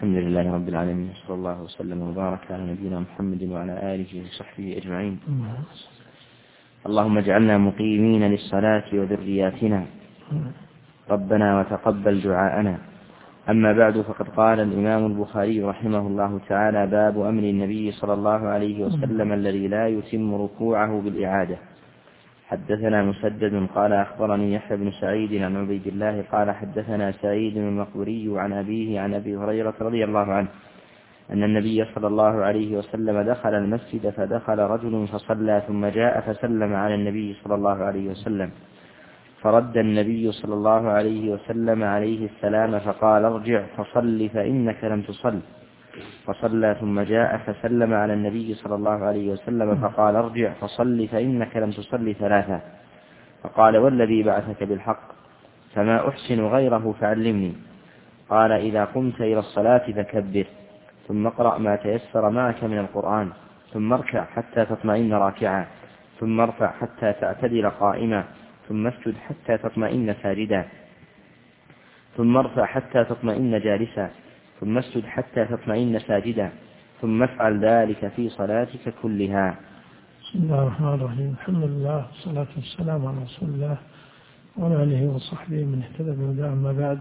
الحمد لله رب العالمين، صلى الله وسلم وبارك على نبينا محمد وعلى آله وصحبه أجمعين. اللهم اجعلنا مقيمين للصلاة وذرياتنا، ربنا وتقبل دعاءنا. أما بعد، فقد قال الإمام البخاري رحمه الله تعالى: باب أمر النبي صلى الله عليه وسلم الذي لا يتم ركوعه بالإعادة. حدثنا مسدد قال أخبرني يحيى بن سعيد عن عبيد الله قال حدثنا سعيد المقبري عن أبيه عن أبي هريرة رضي الله عنه أن النبي صلى الله عليه وسلم دخل المسجد فدخل رجل فصلى ثم جاء فسلم على النبي صلى الله عليه وسلم، فرد النبي صلى الله عليه وسلم عليه السلام فقال: ارجع فصل فإنك لم تصل. فصلى ثم جاء فسلم على النبي صلى الله عليه وسلم فقال: ارجع فصل فإنك لم تصل ثلاثة. فقال: والذي بعثك بالحق فما أحسن غيره فعلمني. قال: إذا قمت إلى الصلاة فكبر، ثم اقرأ ما تيسر معك من القرآن، ثم اركع حتى تطمئن راكعا، ثم ارفع حتى تعتدل قائما، ثم اسجد حتى تطمئن ساجدا، ثم ارفع حتى تطمئن جالسا، ثم اسجد حتى تطمئن ساجدا، ثم افعل ذلك في صلاتك كلها. بسم الله الرحمن الرحيم. الحمد لله والصلاة والسلام على رسول الله وعلى آله وصحبه من اهتدى بهداه. أما بعد،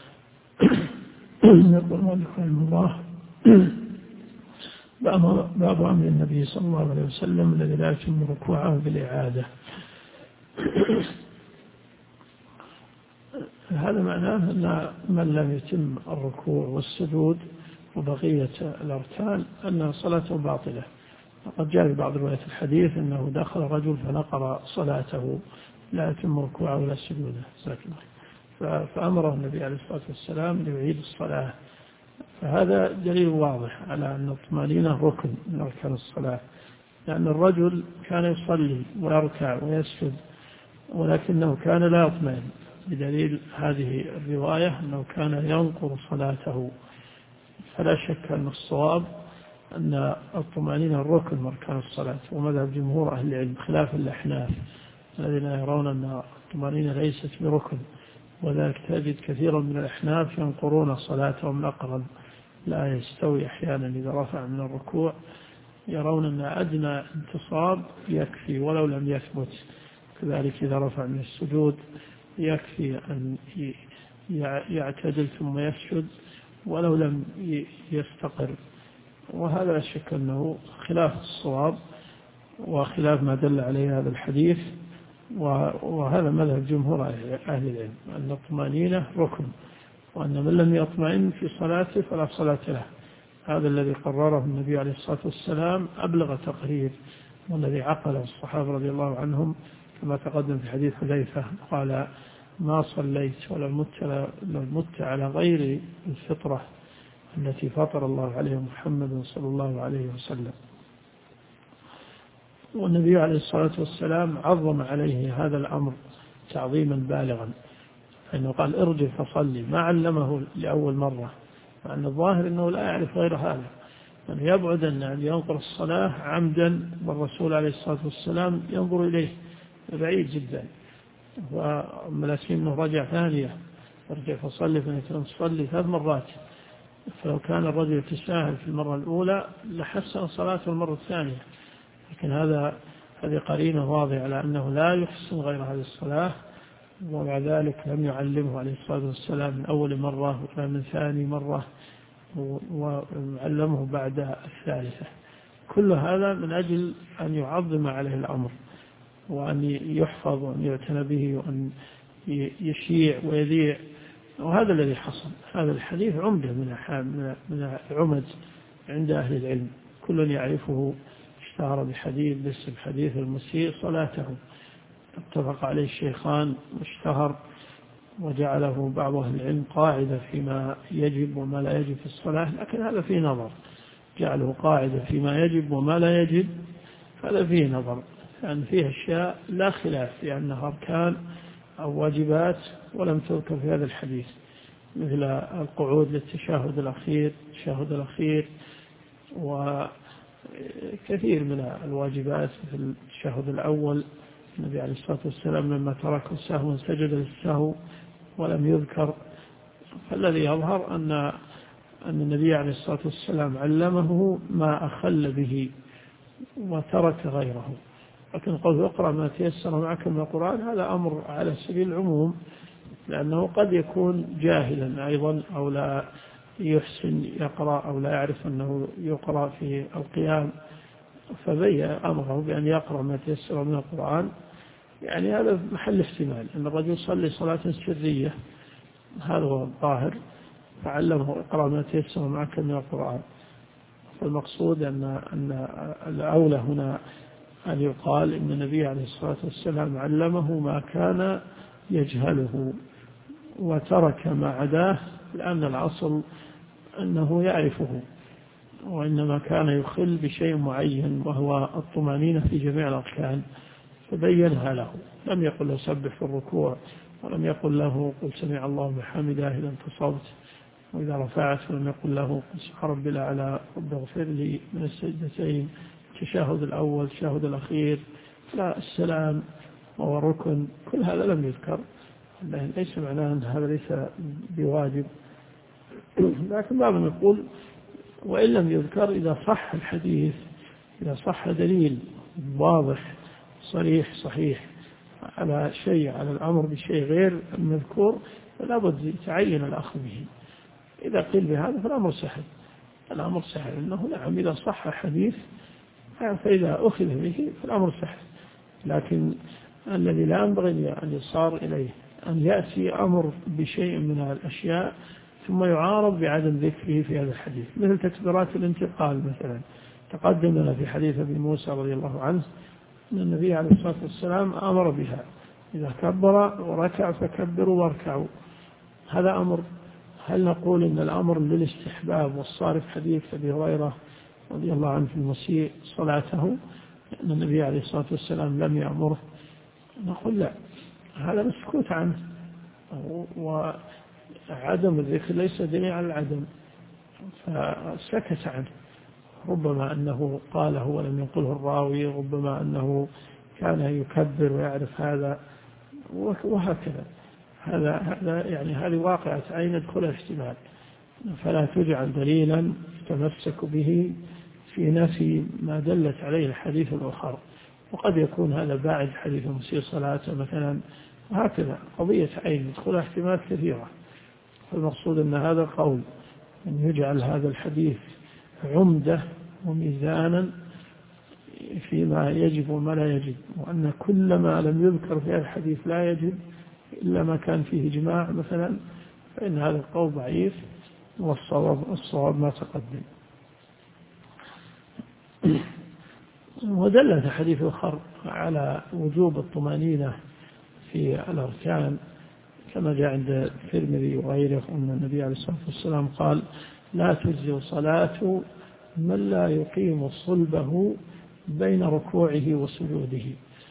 يقول المؤلف رحمه الله: باب أمر النبي صلى الله عليه وسلم الذي لا يتم ركوعه بالإعادة. هذا معناه أن من لم يتم الركوع والسجود وبقية الأركان أن صلاته باطلة. وقد جاء في بعض روايات الحديث أنه دخل رجل فنقر صلاته لا يتم ركوعه ولا سجوده، فأمره النبي عليه الصلاة والسلام ليعيد الصلاة. فهذا دليل واضح على أن الطمأنينة ركن من أركان الصلاة، لأن الرجل كان يصلي ويركع ويسجد ولكنه كان لا يطمئن، بدليل هذه الرواية أنه كان ينقر صلاته. فلا شك أن الصواب أن الطمأنينة الركن من أركان الصلاة، ومذهب جمهور أهل العلم خلاف الأحناف الذين يرون أن الطمأنينة ليست بركن، وذلك تجد كثيرا من الأحناف ينقرون صلاتهم نقرا لا يستوي أحيانا إذا رفع من الركوع، يرون أن أدنى انتصاب يكفي ولو لم يثبت. كذلك إذا رفع من السجود يكفي أن يعتدل ثم يسجد ولو لم يستقر. وهذا لا شك أنه خلاف الصواب وخلاف ما دل عليه هذا الحديث، وهذا مذهب جمهور أهل العلم أن الطمأنينة ركن، وأن من لم يطمئن في صلاته فلا صلاة له. هذا الذي قرره النبي عليه الصلاة والسلام أبلغ تقرير، والذي عقله الصحابة رضي الله عنهم كما تقدم في حديث حذيفة قال: ما صليت ولا مت على غير الفطرة التي فطر الله عليها محمد صلى الله عليه وسلم. والنبي عليه الصلاة والسلام عظم عليه هذا الأمر تعظيما بالغا، فإنه قال: ارجع فصلي، ما علمه لأول مرة، مع أن الظاهر أنه لا يعرف غير هذا، أنه يبعد أن ينقر الصلاة عمدا، والرسول عليه الصلاة والسلام ينظر إليه بعيد جدا. وملاسين أنه رجع ثانية: ارجع فصلي فإنك لم تصلي 3 مرات. فلو كان الرجل يتساهل في المرة الأولى لحسن صلاته المرة الثانية، لكن هذه قرينة واضحة على أنه لا يحسن غير هذه الصلاة، ومع ذلك لم يعلمه عليه الصلاة والسلام من أول مرة ولا من ثاني مرة، وعلمه بعد الثالثة. كل هذا من أجل أن يعظم عليه الأمر، وأن يحفظ وأن يعتنى به وأن يشيع ويذيع. وهذا الذي حصل. هذا الحديث عمدة من العمد عند أهل العلم، كل يعرفه. اشتهر باسم حديث المسيء صلاته، اتفق عليه الشيخان واشتهر، وجعله بعض أهل العلم قاعدة فيما يجب وما لا يجب في الصلاة. لكن هذا فيه نظر، جعله قاعدة فيما يجب وما لا يجب، هذا فيه نظر، لأن فيه أشياء لا خلاف لأنها أركان أو واجبات ولم تذكر في هذا الحديث، مثل القعود للتشهد الأخير، وكثير من الواجبات مثل التشهد الأول. النبي عليه الصلاة والسلام لما ترك السهو سجد للسهو ولم يذكر. فالذي يظهر أن أن النبي عليه الصلاة والسلام علمه ما أخل به وترك غيره. لكن قول اقرأ ما تيسر معك من القرآن هذا أمر على سبيل العموم، لأنه قد يكون جاهلا أيضا أو لا يحسن يقرأ أو لا يعرف أنه يقرأ في القيام، فبين أمره بأن يقرأ ما تيسر من القرآن. يعني هذا محل احتمال أن الرجل يصلي صلاة سرية، هذا هو الظاهر، فعلمه اقرأ ما تيسر معك من القرآن. فالمقصود أن الأولى هنا أن يقال إن النبي عليه الصلاة والسلام علمه ما كان يجهله وترك ما عداه، لأن الأصل أنه يعرفه، وإنما كان يخل بشيء معين وهو الطمأنينة في جميع الأركان فبينها له. لم يقل له سبح في الركوع، ولم يقل له قل سمع الله بحمده إذا انتصبت، وإذا رفعت ولم يقل له قل سبحان ربي الأعلى رب اغفر لي من السجدتين، التشهد الأول التشهد الأخير، لا السلام وهو ركن، كل هذا لم يذكر. ليس معناه أن هذا ليس بواجب، لكن بعضهم يقول وإن لم يذكر إذا صح الحديث، إذا صح دليل واضح صريح صحيح على شيء، على الأمر بشيء غير المذكور، فلا بد يتعين الأخذ به. إذا قيل بهذا فالأمر سهل، الأمر سهل أنه نعم إذا صح حديث فإذا أخذ به فالأمر سهل. لكن الذي لا ينبغي أن يصار إليه أن يأتي أمر بشيء من الأشياء ثم يعارض بعدم ذكره في هذا الحديث، مثل تكبيرات الانتقال مثلا. تقدم لنا في حديث أبي موسى رضي الله عنه أن النبي عليه الصلاة والسلام أمر بها، إذا كبر وركع فكبروا واركعوا. هذا أمر. هل نقول إن الأمر للاستحباب والصارف حديث أبي هريرة رضي الله عنه في المسيء صلاته أن النبي عليه الصلاة والسلام لم يأمره؟ نقول لا، هذا مسكوت عنه، وعدم الذكر ليس دليل على العدم، فسكت عنه. ربما أنه قاله ولم ينقله الراوي، ربما أنه كان يكبر ويعرف هذا، وهكذا. هذا يعني هذه واقعة عين يدخل احتمال، فلا تجعل دليلا تمسك به في نفي ما دلت عليه الحديث الآخر. وقد يكون هذا باعد حديث مسيء صلاته مثلا، وهكذا قضية عين يدخل احتمال كثيرة. فالمقصود أن هذا القول أن يجعل هذا الحديث عمدة وميزانا فيما يجب وما لا يجب، وأن كل ما لم يذكر في الحديث لا يجب إلا ما كان فيه إجماع مثلا، فإن هذا القول ضعيف، والصواب ما تقدم. ودلت حديث آخر على وجوب الطمأنينة في الأركان، كما جاء عند الترمذي وغيره أن النبي عليه الصلاة والسلام قال لا تجزي صلاة من لا يقيم صلبه بين ركوعه وسجوده.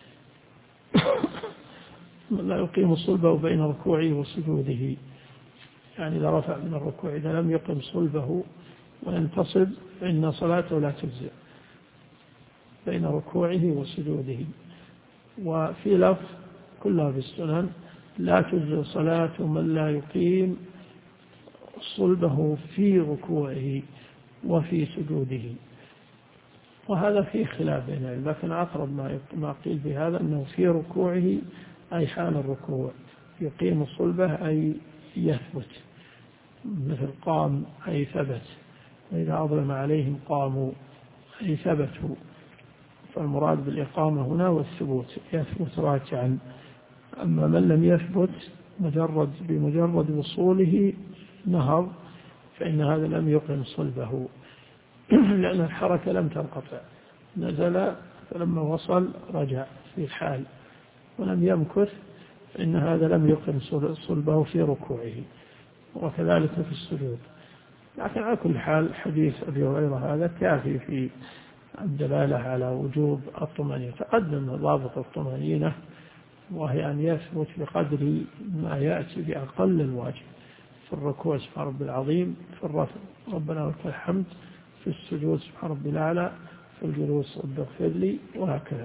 من لا يقيم صلبه بين ركوعه وسجوده، يعني إذا رفع من الركوع إذا لم يقم صلبه وينتصب فإن صلاته لا تجزي بين ركوعه وسجوده. وفي لفظ كلها في السنن لا تجزي صلاة من لا يقيم صلبه في ركوعه وفي سجوده. وهذا فيه خلاف بين العلماء، لكن أقرب ما قيل بهذا أنه في ركوعه أي حال الركوع، يقيم صلبه أي يثبت، مثل قام أي ثبت، وإذا أظلم عليهم قاموا أي ثبتوا. فالمراد بالإقامة هنا والثبوت، يثبت راكعا. أما من لم يثبت بمجرد وصوله نهض، فإن هذا لم يقم صلبه لأن الحركة لم تنقطع، نزل فلما وصل رجع في الحال ولم يمكث، فإن هذا لم يقم صلبه في ركوعه، وكذلك في السجود. لكن على كل حال حديث أبي هريرة هذا كافي في الدلالة على وجوب الطمأنينة. تقدم ضابط الطمأنينة، وهي أن يثبت بقدر ما يأتي بأقل الواجب. في الركوع سبحان ربي العظيم، في الرفع ربنا ولك الحمد، في السجود سبحان ربي الأعلى، في الجلوس رب اغفر لي، وهكذا.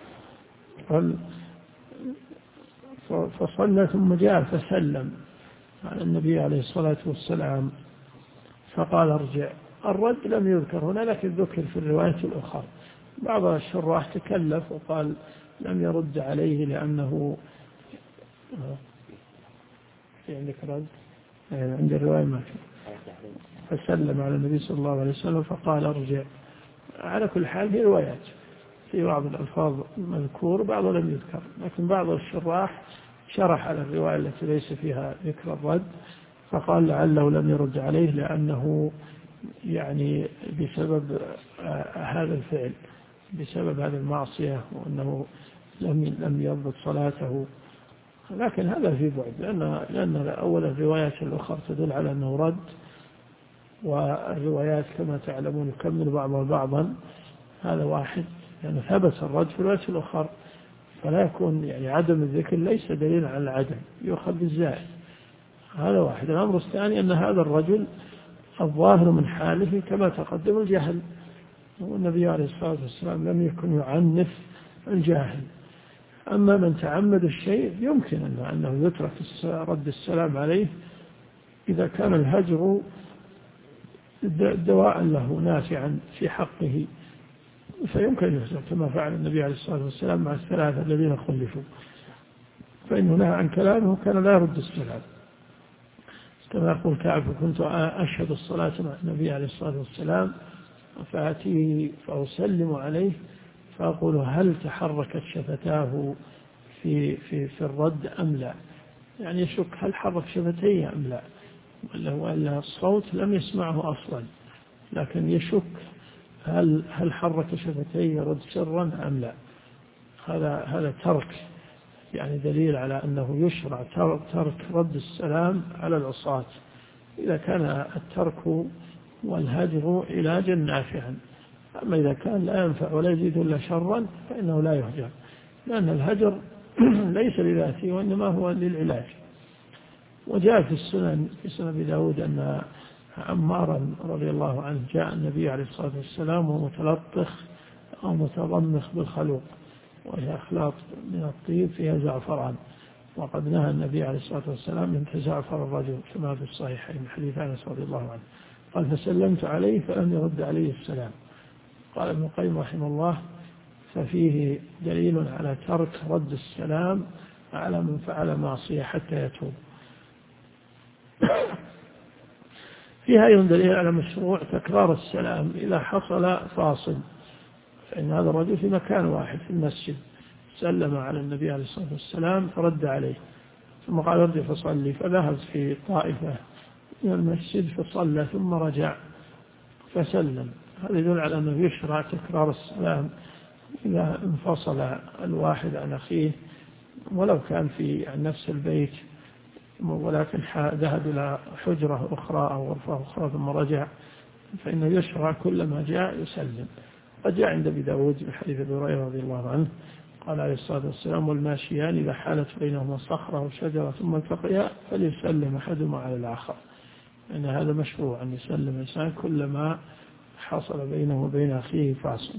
فصلى ثم جاء فسلم، على النبي عليه الصلاة والسلام فقال ارجع. الرد لم يذكر هنا لكن ذكر في الرواية الأخرى. بعض الشراح تكلف وقال لم يرد عليه لأنه في عندك رد عند الرواية ما في، فسلم على النبي صلى الله عليه وسلم فقال ارجع. على كل حال في روايات في بعض الألفاظ مذكور بعضها لم يذكر، لكن بعض الشراح شرح على الرواية التي ليس فيها ذكر الرد فقال لعله لم يرد عليه لأنه يعني بسبب هذا الفعل، بسبب هذه المعصية، وأنه لم يضبط صلاته. لكن هذا في بعد، لأن أول الروايات الأخرى تدل على أنه رد، والروايات كما تعلمون يكمل بعضها بعضا. هذا واحد يعني ثبت الرد في الروايات الأخرى، فلا يكون يعني عدم الذكر ليس دليل على العدم، يؤخذ بالزائد. هذا واحد. الأمر الثاني أن هذا الرجل الظاهر من حاله كما تقدم الجهل، والنبي عليه الصلاة والسلام لم يكن يعنف الجاهل. أما من تعمد الشيء يمكن أنه يترك رد السلام عليه إذا كان الهجر دواء له نافعا في حقه، فيمكن يهجر كما فعل النبي عليه الصلاة والسلام مع الثلاثة الذين خلفوا، فإنه نهى عن كلامه كان لا يرد السلام. كما يقول كعب كنت أشهد الصلاة مع النبي عليه الصلاة والسلام فأتيه فأسلم عليه فأقول هل تحركت شفتاه في الرد أم لا، يعني يشك هل حرك شفتيه أم لا، ولا الصوت لم يسمعه أصلا، لكن يشك هل حرك شفتيه يرد سرا أم لا. هذا ترك، يعني دليل على أنه يشرع ترك رد السلام على العصاة إذا كان الترك والهجر علاجا نافعا. أما إذا كان لا ينفع ولا يزيد إلا شرا فإنه لا يهجر، لأن الهجر ليس لذاته وإنما هو للعلاج. وجاء في السنن في سنن أبي داود أن عمارا رضي الله عنه جاء النبي عليه الصلاة والسلام ومتلطخ أو متضمخ بالخلوق، وهي أخلاط من الطيب فيها زعفران، وقد نهى النبي عليه الصلاة والسلام من تزعفر الرجل كما في الصحيحين حديث أنس رضي الله عنه. قال فسلمت عليه فلم يرد عليه السلام. قال ابن القيم رحمه الله ففيه دليل على ترك رد السلام على من فعل معصية حتى يتوب. فيها أيضا دليل على مشروع تكرار السلام إذا حصل فاصل، فإن هذا الرجل في مكان واحد في المسجد سلم على النبي عليه الصلاة والسلام فرد عليه ثم قال ارجع فصلي، فذهب في طائفة من المسجد فصلى ثم رجع فسلم. هذا يدل على أنه يشرع تكرار السلام إذا انفصل الواحد عن أخيه ولو كان في نفس البيت، ولكن ذهب إلى حجرة أخرى أو غرفة أخرى ثم رجع، فإنه يشرع كلما جاء يسلم. قد جاء عند أبي داود بحديث أبي هريرة رضي الله عنه قال عليه الصلاة والسلام والماشيان إذا حالت بينهما صخرة أو شجرة ثم التقيا فليسلم أحدهما على الآخر، إن هذا مشروع أن يسلم الإنسان كلما حصل بينه وبين أخيه فاصل.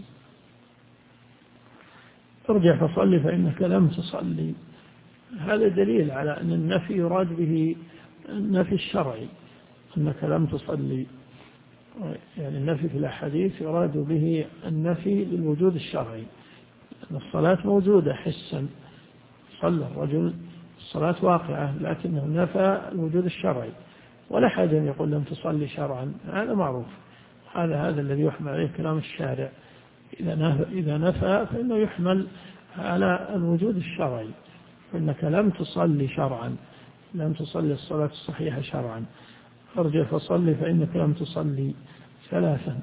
ارجع فصلي فإنك لم تصلي. هذا دليل على أن النفي يراد به النفي الشرعي، أنك لم تصلي، يعني النفي في الأحاديث يراد به النفي للوجود الشرعي، أن الصلاة موجودة حسا، صلى الرجل الصلاة واقعة، لكنه نفى الوجود الشرعي، ولا حاجة أن يقول لم تصلي شرعا، هذا معروف. هذا الذي يحمل عليه كلام الشارع، إذا نفى فإنه يحمل على الوجود الشرعي، فإنك لم تصلي شرعا، لم تصلي الصلاة الصحيحة شرعا. ارجع فصلي فإنك لم تصلي ثلاثا.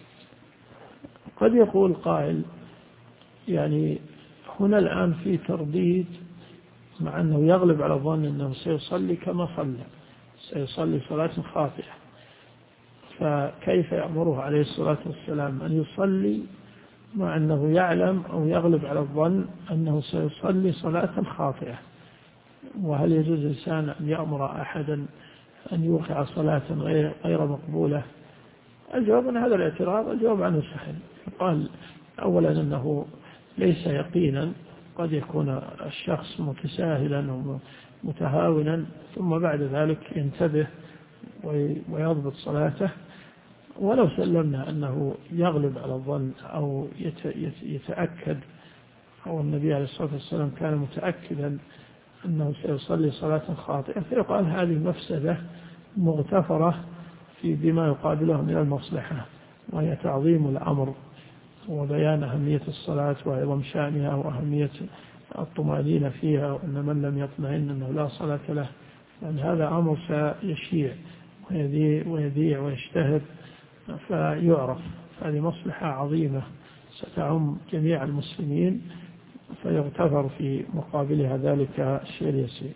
قد يقول قائل يعني هنا الآن في ترديد، مع أنه يغلب على الظن أنه سيصلي كما صلى، سيصلي صلاة خاطئة، فكيف يأمره عليه الصلاة والسلام أن يصلي مع أنه يعلم أو يغلب على الظن أنه سيصلي صلاة خاطئة؟ وهل يجوز الإنسان أن يأمر أحدا أن يوقع صلاة غير مقبولة؟ الجواب عن هذا الاعتراض الجواب عنه سهل. قال أولا أنه ليس يقينا، قد يكون الشخص متساهلا متهاونا ثم بعد ذلك ينتبه ويضبط صلاته. ولو سلمنا أنه يغلب على الظن أو يتأكد، أو النبي عليه الصلاة والسلام كان متأكدا أنه سيصلي صلاة خاطئة، فيقال هذه مفسدة مغتفرة بما يقابله من المصلحة، وهي تعظيم الأمر وبيان أهمية الصلاة وعظم شأنها وأهمية الطمأنينة فيها، وأن من لم يطمئن أنه لا صلاة له، لأن هذا أمر سيشيع ويذيع ويشتهر فيعرف. هذه مصلحة عظيمة ستعم جميع المسلمين، فيغتفر في مقابلها ذلك الشيء اليسير.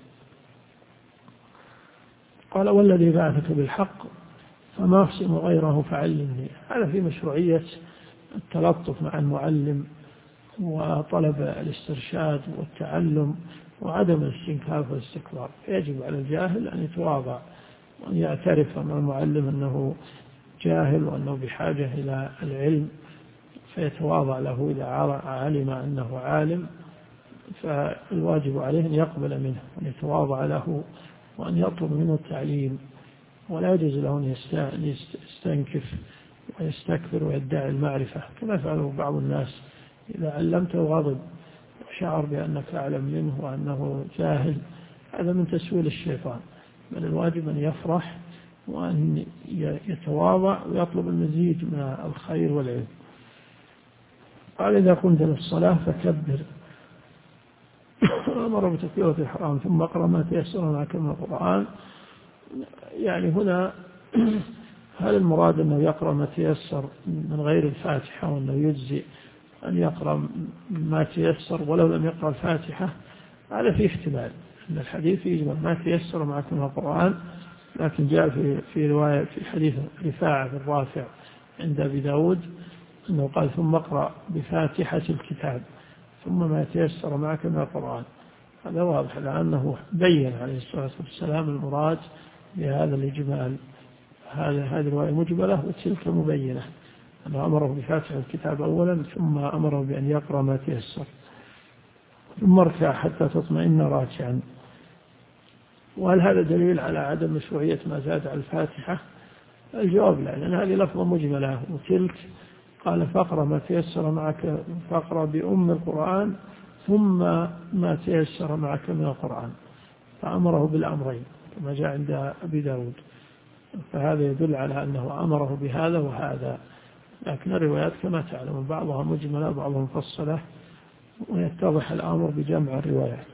قال والذي بعثك بالحق فما أحسن غيره فعلمني. هذا في مشروعية التلطف مع المعلم وطلب الاسترشاد والتعلم وعدم الاستنكاف والاستكبار. يجب على الجاهل أن يتواضع وأن يعترف أمام المعلم أنه جاهل وأنه بحاجة إلى العلم، فيتواضع له إذا علم أنه عالم، فالواجب عليه أن يقبل منه وأن يتواضع له وأن يطلب منه التعليم، ولا يجوز له أن يستنكف ويستكبر ويدعي المعرفة كما يفعله بعض الناس. إذا علمته غضب وشعر بأنك أعلم منه وأنه جاهل، هذا من تسويل الشيطان، بل الواجب أن يفرح وأن يتواضع ويطلب المزيد من الخير والعلم. قال إذا قمت للصلاة فكبر، أمر بتكبيرة الإحرام ثم اقرأ ما تيسر معك من القرآن. يعني هنا هل المراد أنه يقرأ ما تيسر من غير الفاتحة، وأنه يجزي أن يقرأ ما تيسر ولو لم يقرأ الفاتحة؟ هذا فيه احتمال، أن الحديث يجمع ما تيسر معك من القرآن، لكن جاء في رواية في حديث رفاعة بن رافع عند أبي داود أنه قال ثم اقرأ بفاتحة الكتاب ثم ما تيسر معك من القرآن. هذا واضح لأنه بين عليه الصلاة والسلام المراد بهذا الإجمال. هذه الرواية مجملة وتلك مبينة، أنه أمره بفاتحة الكتاب أولا ثم أمره بأن يقرأ ما تيسر، ثم اركع حتى تطمئن راكعا. وهل هذا دليل على عدم مشروعية ما زاد على الفاتحة؟ الجواب لا، لأن هذه لفظة مجملة، وتلك قال فاقرأ ما تيسر معك، فاقرأ بأم القرآن ثم ما تيسر معك من القرآن، فأمره بالأمرين كما جاء عند أبي داود. فهذا يدل على أنه أمره بهذا وهذا، لكن الروايات كما تعلم بعضها مجملة وبعضها مفصلة، ويتضح الأمر بجمع الروايات.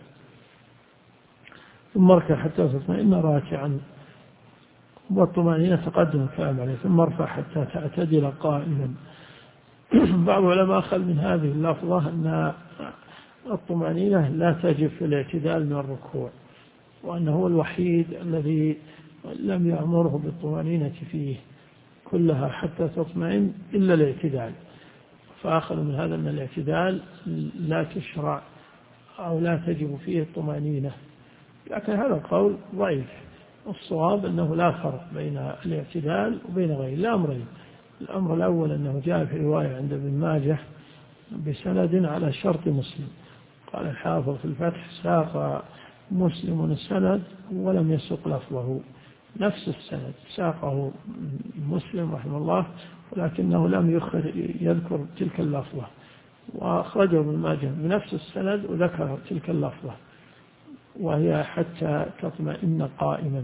ثم اركع حتى تطمئن راكعا، والطمأنينة تقدم الكلام عليه. ثم ارفع حتى تعتدل قائما. بعض العلماء أخذ من هذه اللفظة أن الطمأنينة لا تجب في الاعتدال من الركوع، وأنه هو الوحيد الذي لم يأمره بالطمأنينة فيه كلها حتى تطمئن إلا الاعتدال. فأخذ من هذا أن الاعتدال لا تشرع أو لا تجب فيه الطمأنينة، لكن هذا القول ضعيف. الصواب أنه لا فرق بين الاعتدال وبين غيره، لا أمرين. الأمر الأول أنه جاء في رواية عند ابن ماجه بسند على شرط مسلم. قال الحافظ في الفتح ساق مسلم السند ولم يسق لفظه، نفس السند ساقه مسلم رحمه الله ولكنه لم يذكر تلك اللفظة، وأخرجه ابن ماجه بنفس السند وذكر تلك اللفظة وهي حتى تطمئن قائما.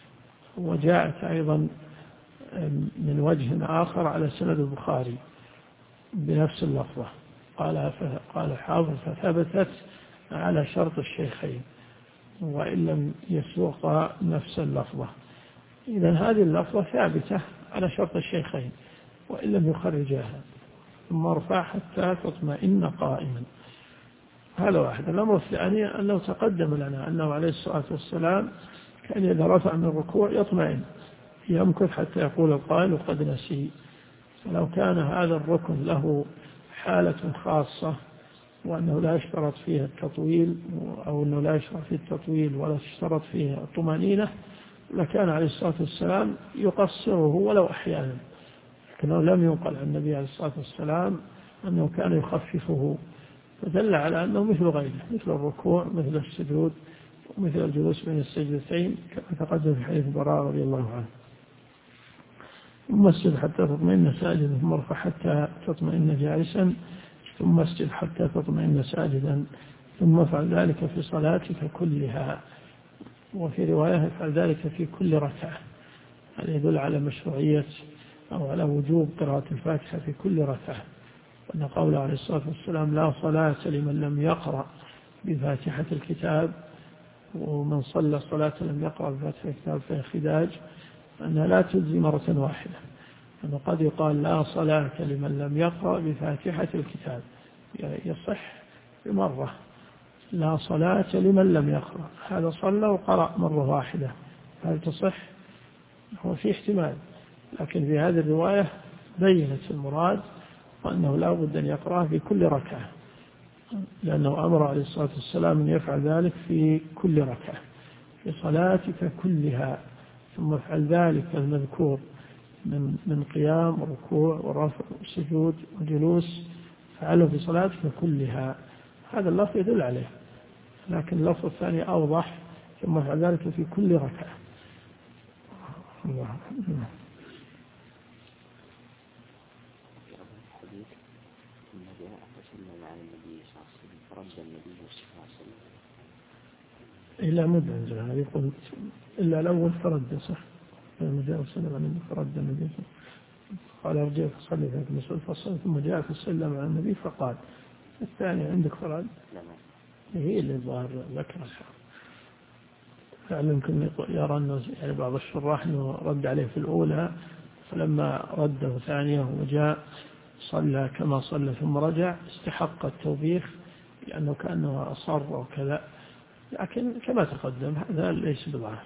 وجاءت أيضا من وجه آخر على سند البخاري بنفس اللفظة. قال الحافظ فثبتت على شرط الشيخين وإن لم يسوق نفس اللفظة. إذن هذه اللفظة ثابتة على شرط الشيخين وإن لم يخرجها. ثم ارفع حتى تطمئن قائما. هذا واحد. الأمر الثاني أنه تقدم لنا أنه عليه الصلاة والسلام كان إذا رفع من الركوع يطمئن، يمكث حتى يقول القائل وقد نسي. فلو كان هذا الركن له حالة خاصة وأنه لا يشترط فيها التطويل، أو أنه لا يشترط فيه التطويل ولا يشترط فيه الطمأنينة، لكان عليه الصلاة والسلام يقصره ولو أحيانا، لكنه لم ينقل عن النبي عليه الصلاة والسلام أنه كان يخففه، فدل على أنه مثل غيره، مثل الركوع مثل السجود مثل الجلوس بين السجدتين كما تقدم في حديث براء رضي الله عنه. ثم اسجد حتى تطمئن ساجدا، ثم ارفع حتى تطمئن جالسا، ثم اسجد حتى تطمئن ساجدا، ثم افعل ذلك في صلاتك كلها. وفي رواية افعل ذلك في كل ركعة. هذا يدل على مشروعية أو على وجوب قراءة الفاتحة في كل ركعة، وأن قوله عليه الصلاة والسلام لا صلاة لمن لم يقرأ بفاتحة الكتاب، ومن صلى صلاة لم يقرأ بفاتحة الكتاب فهي خداج، أنها لا تجزي مرة واحدة. أنه قد يقال لا صلاة لمن لم يقرأ بفاتحة الكتاب، يصح بمرة. لا صلاة لمن لم يقرأ، هذا صلى وقرأ مرة واحدة، هل تصح؟ هو في احتمال، لكن في هذه الرواية بينت المراد، وأنه لا بد أن يقرأ في كل ركعة، لأنه أمر عليه الصلاة والسلام أن يفعل ذلك في كل ركعة في صلاتك كلها. ثم افعل ذلك المذكور من قيام وركوع ورفع وسجود وجلوس، فعله في صلاتك كلها. هذا اللفظ يدل عليه، لكن اللفظ الثاني أوضح، ثم افعل ذلك في كل ركعة. الله. إلا مد عندنا هذا يقول إلا الأول فرد صح، لما جاء وسلم عن النبي فرد النبي قال ارجع فصلي ذاك المسؤول فصل، ثم جاء فسلم على النبي فقال. الثاني عندك فرد هي اللي ظاهر ذكر فعلا. يمكن يرى أنه يعني بعض الشراح أنه رد عليه في الأولى، فلما رده ثانية وجاء صلى كما صلى ثم رجع استحق التوبيخ، لأنه كأنه أصر وكذا، لكن كما تقدم هذا ليس بضعف.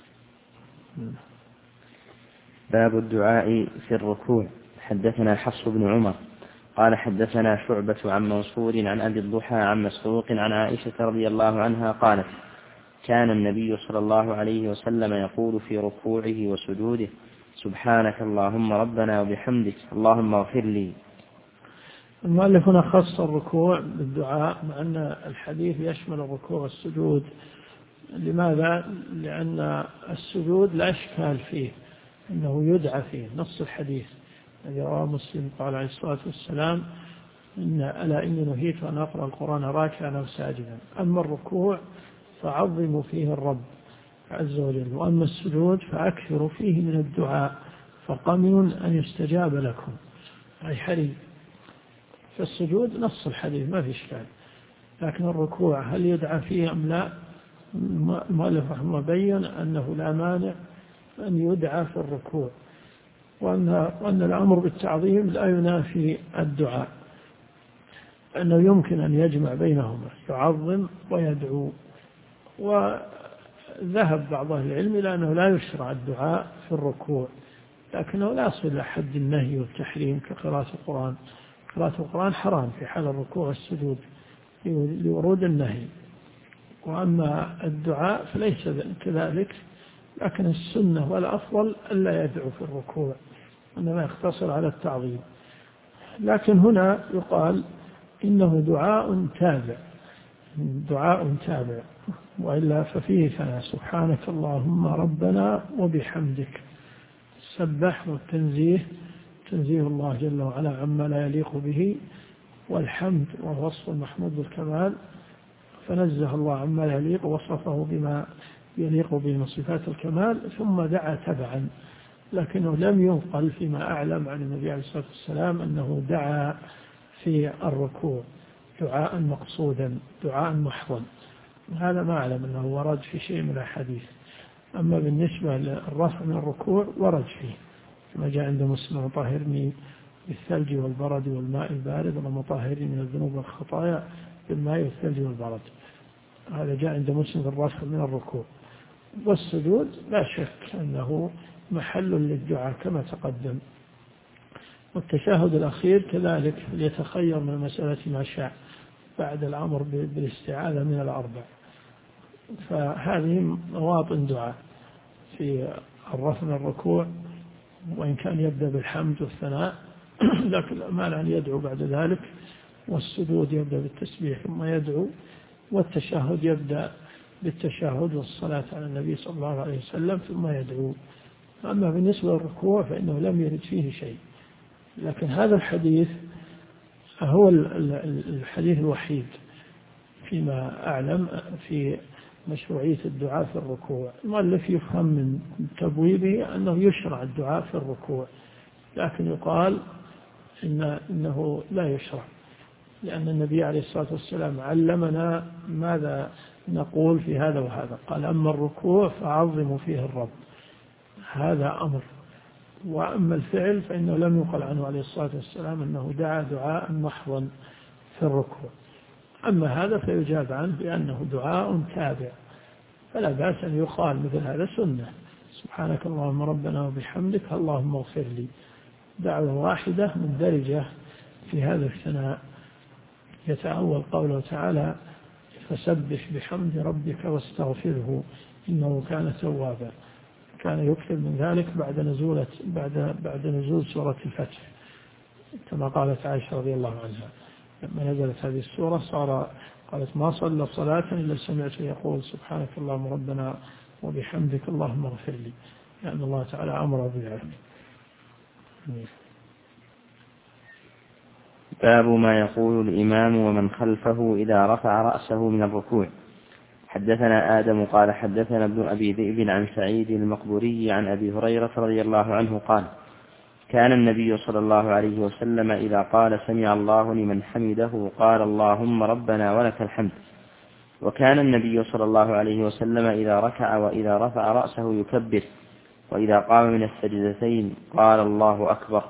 باب الدعاء في الركوع. حدثنا حفص بن عمر قال حدثنا شعبة عن منصور عن أبي الضحى عن مسروق عن عائشة رضي الله عنها قالت كان النبي صلى الله عليه وسلم يقول في ركوعه وسجوده سبحانك اللهم ربنا وبحمدك اللهم اغفر لي. المؤلف هنا خص الركوع بالدعاء، مع أن الحديث يشمل الركوع والسجود. لماذا؟ لأن السجود لا إشكال فيه، أنه يدعى فيه، نص الحديث الذي رواه مسلم قال عليه الصلاة والسلام ألا إني نهيت أن أقرأ القرآن راكعا أو ساجدا. أما الركوع فعظموا فيه الرب عز وجل، وأما السجود فأكثروا فيه من الدعاء، فقمن أن يستجاب لكم، أي حري. فالسجود نص الحديث ما في إشكال، لكن الركوع هل يدعى فيه أم لا؟ المؤلف رحمه الله بين أنه لا مانع أن يدعى في الركوع، وأن الأمر بالتعظيم لا ينافي الدعاء، أنه يمكن أن يجمع بينهما، يعظم ويدعو. وذهب بعض أهل العلم إلى أنه لا يشرع الدعاء في الركوع، لكنه لا يصل إلى حد النهي والتحريم كقراءة القرآن. قراءة القرآن حرام في حال الركوع والسجود لورود النهي، وأما الدعاء فليس كذلك، لكن السنة والأفضل ألا يدعو في الركوع، إنما يقتصر على التعظيم. لكن هنا يقال إنه دعاء تابع، دعاء تابع، وإلا ففيه ثناء سبحانك اللهم ربنا وبحمدك، السبح والتنزيه، تنزيه الله جل وعلا عما لا يليق به، والحمد والوصف المحمود بالكمال، فنزه الله عما لا يليق ووصفه بما يليق به من صفات الكمال، ثم دعا تبعا. لكنه لم ينقل فيما أعلم عن النبي عليه الصلاة والسلام أنه دعا في الركوع دعاء مقصودا دعاء محضا، هذا ما أعلم أنه ورد في شيء من الحديث. أما بالنسبة للرفع من الركوع ورد فيه، كما جاء عند مسلم مطهرني بالثلج والبرد والماء البارد، ومطهرني من الذنوب والخطايا بالماء والثلج والبرد، هذا جاء عند مسلم الرفع من الركوع. والسجود لا شك أنه محل للدعاء كما تقدم. والتشهد الأخير كذلك يتخير من المسألة ما شاء بعد الأمر بالاستعاذة من الأربع، فهذه مواطن دعاء في الرفع من الركوع، وإن كان يبدأ بالحمد والثناء لكن ما أن يدعو بعد ذلك. والسجود يبدأ بالتسبيح ثم يدعو، والتشهد يبدأ بالتشهد والصلاة على النبي صلى الله عليه وسلم ثم يدعو. أما بالنسبة للركوع فإنه لم يرد فيه شيء، لكن هذا الحديث هو الحديث الوحيد فيما أعلم في مشروعية الدعاء في الركوع. المؤلف يفهم من تبويبه أنه يشرع الدعاء في الركوع، لكن يقال إنه لا يشرع، لأن النبي عليه الصلاة والسلام علمنا ماذا نقول في هذا وهذا. قال: أما الركوع فعظموا فيه الرب، هذا أمر. وأما الفعل فإنه لم يقل عنه عليه الصلاة والسلام أنه دعا دعاء محضا في الركوع. أما هذا فيجاب عنه بأنه دعاء تابع، فلا بأس أن يقال مثل هذا سنة: سبحانك اللهم ربنا وبحمدك اللهم اغفر لي، دعوة واحدة مندرجة في هذا الثناء. يتأول قوله تعالى: فسبح بحمد ربك واستغفره إنه كان توابا. كان يكثر من ذلك بعد نزول سورة الفتح، كما قالت عائشة رضي الله عنها لما نزلت هذه السورة قالت: ما صلى صلاة إلا سمعت يقول سبحانك اللهم ربنا وبحمدك اللهم اغفر لي، لأن الله تعالى أمر بذلك. باب ما يقول الإمام ومن خلفه إذا رفع رأسه من الركوع. حدثنا آدم قال حدثنا ابن أبي ذئب عن سعيد المقبوري عن أبي هريرة رضي الله عنه قال: كان النبي صلى الله عليه وسلم إذا قال سمع الله لمن حمده قال اللهم ربنا ولك الحمد. وكان النبي صلى الله عليه وسلم إذا ركع وإذا رفع رأسه يكبر، وإذا قام من السجدتين قال الله أكبر.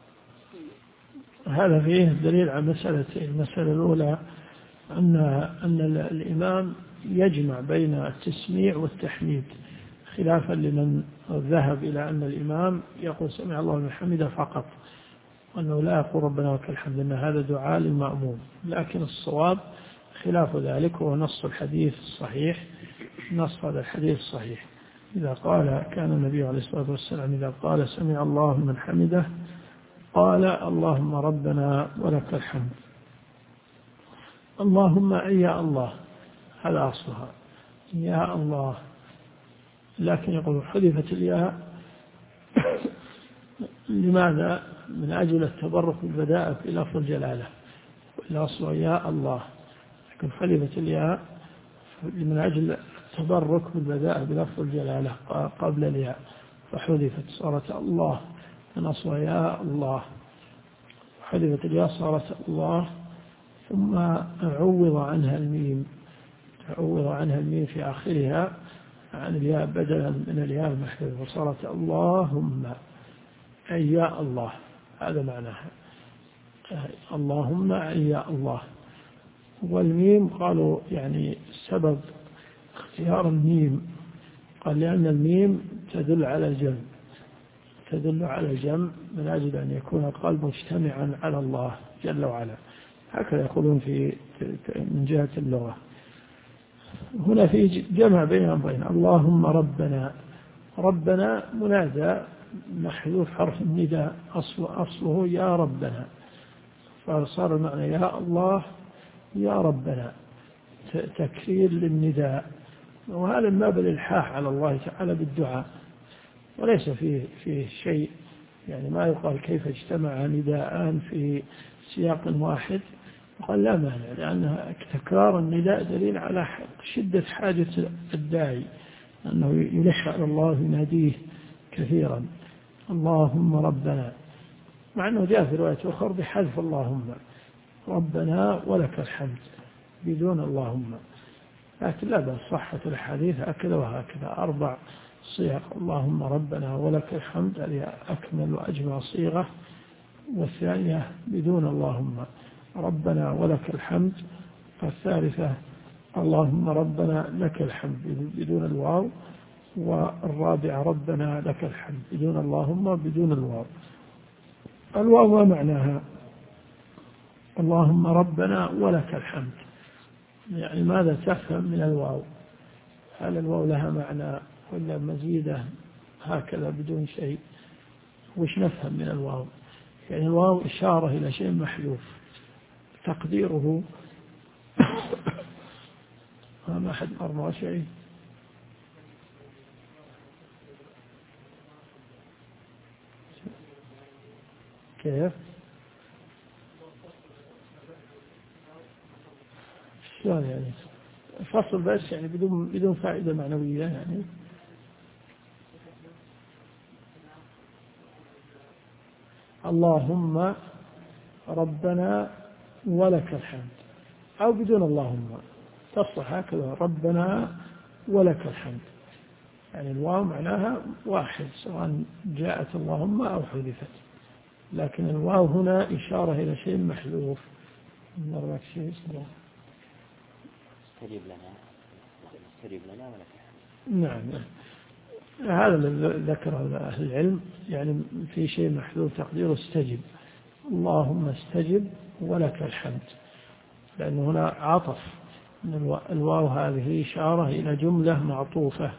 هذا فيه دليل على مسألتين: المسألة الأولى أن الإمام يجمع بين التسميع والتحميد، خلافا لمن ذهب إلى أن الإمام يقول سمع الله لمن حمده فقط، وأنه لا يقول ربنا ولك الحمد، أن هذا دعاء للمأموم. لكن الصواب خلاف ذلك، وهو نص الحديث الصحيح، نص هذا الحديث الصحيح. كان النبي عليه الصلاة والسلام إذا قال سمع الله لمن حمده قال اللهم ربنا ولك الحمد. اللهم أي يا الله، هذا أصلها يا الله، لكن يقول حذفت الياء لماذا؟ من أجل التبرك بالبداءة في لفظ الجلالة، الأصل يا الله، لكن حذفت الياء من أجل التبرك بالبداءة بلفظ الجلالة قبل الياء، فحذفت صارت الله، الأصل يا الله، حذفت الياء صارت الله، ثم عوض عنها الميم في آخرها عن الياء بدلا من الياء المحذوفة، وصارت اللهم أي يا الله، هذا معناها اللهم أي يا الله. والميم قالوا يعني سبب اختيار الميم، قال لأن الميم تدل على الجمع من أجل أن يكون القلب مجتمعا على الله جل وعلا، هكذا يقولون من جهة اللغة. هنا في جمع بين أمرين: اللهم ربنا منادى محذوف حرف النداء، أصله يا ربنا، فصار المعنى يا الله يا ربنا، تكرير للنداء، وهذا من باب الإلحاح على الله تعالى بالدعاء، وليس فيه شيء، يعني ما يقال كيف اجتمع نداءان في سياق واحد. قال لا مانع، لأن تكرار النداء دليل على شدة حاجة الداعي، أنه يلح على الله يناديه كثيرا اللهم ربنا، مع أنه جاء في رواية أخرى بحذف اللهم، ربنا ولك الحمد بدون اللهم، لكن لا بأس، صحة الحديث هكذا وهكذا 4 صيغ: اللهم ربنا ولك الحمد، هذه أكمل وأجمع صيغة، والثانية بدون اللهم ربنا ولك الحمد، والثالثة اللهم ربنا لك الحمد بدون الواو، والرابعة ربنا لك الحمد بدون اللهم بدون الواو. الواو ما معناها؟ اللهم ربنا ولك الحمد، يعني ماذا تفهم من الواو؟ هل الواو لها معنى ولا مزيدة هكذا بدون شيء؟ وش نفهم من الواو؟ يعني الواو إشارة إلى شيء محذوف، تقديره ما أحد مرة شيء. كيف؟ شلون يعني؟ فصل بس يعني بدون فائدة معنوية يعني. اللهم ربنا ولك الحمد، أو بدون اللهم تصح هكذا ربنا ولك الحمد، يعني الواو معناها واحد سواء جاءت اللهم أو حذفت، لكن الواو هنا إشارة إلى شيء محذوف. نرى شيء اسمه استجب لنا ولك الحمد. نعم. هذا الذي ذكره أهل العلم، يعني في شيء محذوف تقديره استجب، اللهم استجب ولك الحمد، لأن هنا عطف. الواو هذه إشارة إلى جملة معطوفة،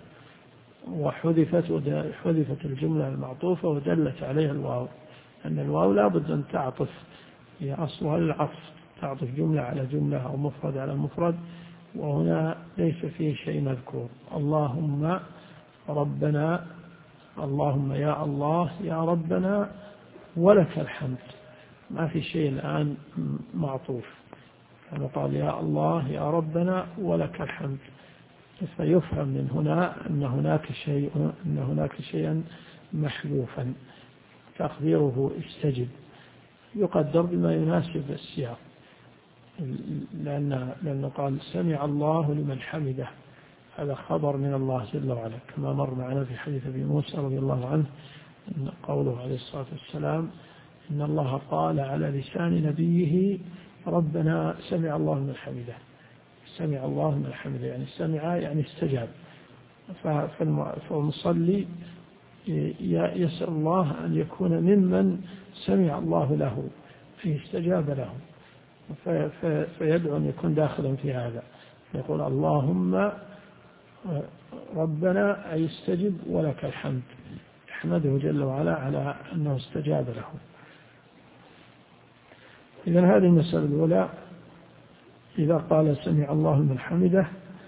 وحذفت الجملة المعطوفة ودلت عليها الواو، أن الواو لا بد أن تعطف، هي أصلها العطف، تعطف جملة على جملة أو مفرد على مفرد، وهنا ليس فيه شيء مذكور. اللهم ربنا، اللهم يا الله يا ربنا ولك الحمد، ما في شيء الآن معطوف، كما قال يا الله يا ربنا ولك الحمد، فيفهم من هنا أن هناك شيئا محذوفا تقديره استجب، يقدر بما يناسب السياق، لأنه قال سمع الله لمن حمده، هذا خبر من الله جل وعلا، كما مر معنا في حديث أبي موسى رضي الله عنه أن قوله عليه الصلاة والسلام إن الله قال على لسان نبيه ربنا سمع الله لمن حمده، سمع الله لمن حمده يعني سمع يعني استجاب، فالمصلي يسأل الله أن يكون ممن سمع الله له فاستجاب له، فيدعو أن يكون داخلا في هذا، يقول اللهم ربنا أي استجب ولك الحمد، احمده جل وعلا على أنه استجاب له. إذن هذه المسألة الأولى، إذا قال سمع الله لمن حمده،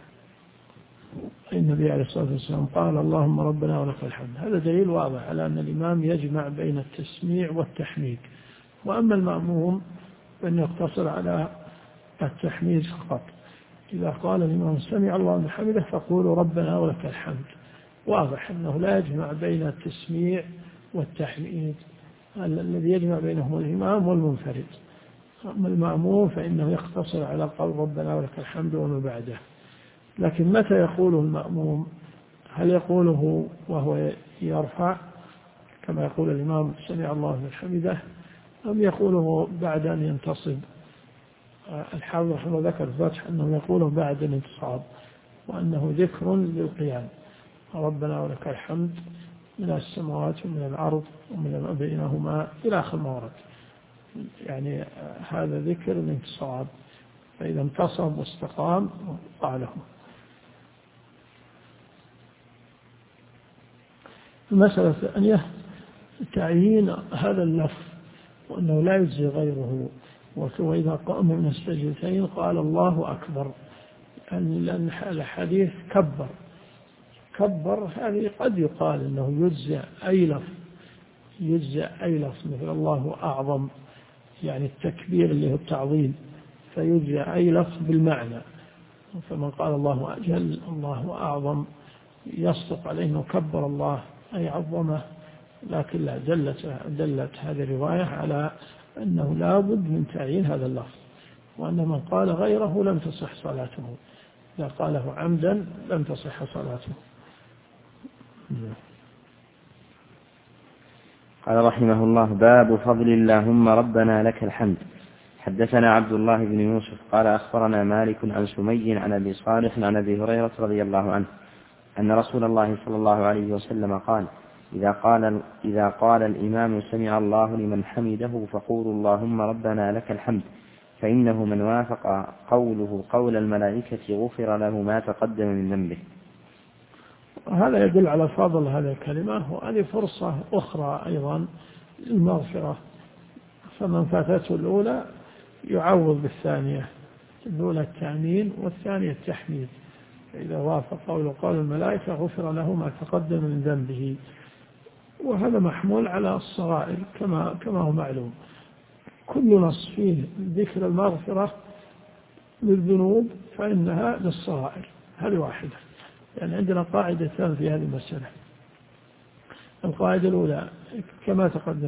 النبي عليه الصلاة والسلام قال اللهم ربنا ولك الحمد، هذا دليل واضح على أن الإمام يجمع بين التسميع والتحميد. وأما المأموم فإنه يقتصر على التحميد فقط، إذا قال الإمام سمع الله لمن حمده فقولوا ربنا ولك الحمد، واضح أنه لا يجمع بين التسميع والتحميد، الذي يجمع بينهم الإمام والمنفرد. أما المأموم فإنه يقتصر على قول ربنا ولك الحمد وما بعده. لكن متى يقوله المأموم؟ هل يقوله وهو يرفع كما يقول الإمام سمع الله لمن حمده، أم يقوله بعد أن ينتصب؟ الحافظ رحمه الله ذكر الفتح أنه يقوله بعد الانتصاب، وأنه ذكر للقيام، ربنا ولك الحمد من السماوات ومن الأرض ومن ما بينهما إلى آخر ما ورد، يعني هذا ذكر الانتصاب، فإذا انتصب واستقام قاله. المسألة الثانية تعيين هذا اللفظ وأنه لا يجزي غيره، وإذا قام من السجدتين قال الله أكبر، لأن الحديث كبر هذه قد يقال أنه يجزئ أي لفظ مثل الله أعظم، يعني التكبير اللي هو التعظيم، فيجزئ أي لفظ بالمعنى، فمن قال الله أجل الله أعظم يصدق عليه أنه كبر الله أي عظمه، لكن لا، دلت هذه الرواية على أنه لا بد من تعيين هذا اللفظ، وأن من قال غيره لم تصح صلاته، إذا قاله عمدا لم تصح صلاته. قال رحمه الله باب فضل اللهم ربنا لك الحمد. حدثنا عبد الله بن يوسف قال أخبرنا مالك عن سمي عن أبي صالح عن أبي هريرة رضي الله عنه أن رسول الله صلى الله عليه وسلم قال إذا قال الإمام سمع الله لمن حمده فقولوا اللهم ربنا لك الحمد، فإنه من وافق قوله قول الملائكة غفر له ما تقدم من ذنبه. هذا يدل على فضل هذه الكلمة، وهذه فرصة أخرى أيضا للمغفرة، فمن فاتته الأولى يعوض بالثانية، الأولى التأمين والثانية التحميد، فإذا وافق قول الملائكة غفر له ما تقدم من ذنبه. وهذا محمول على الصغائر كما هو معلوم. كل نص فيه ذكر المغفرة للذنوب فإنها للصغائر، هذه واحدة. يعني عندنا قاعدتان في هذه المسألة. القاعدة الأولى كما تقدم،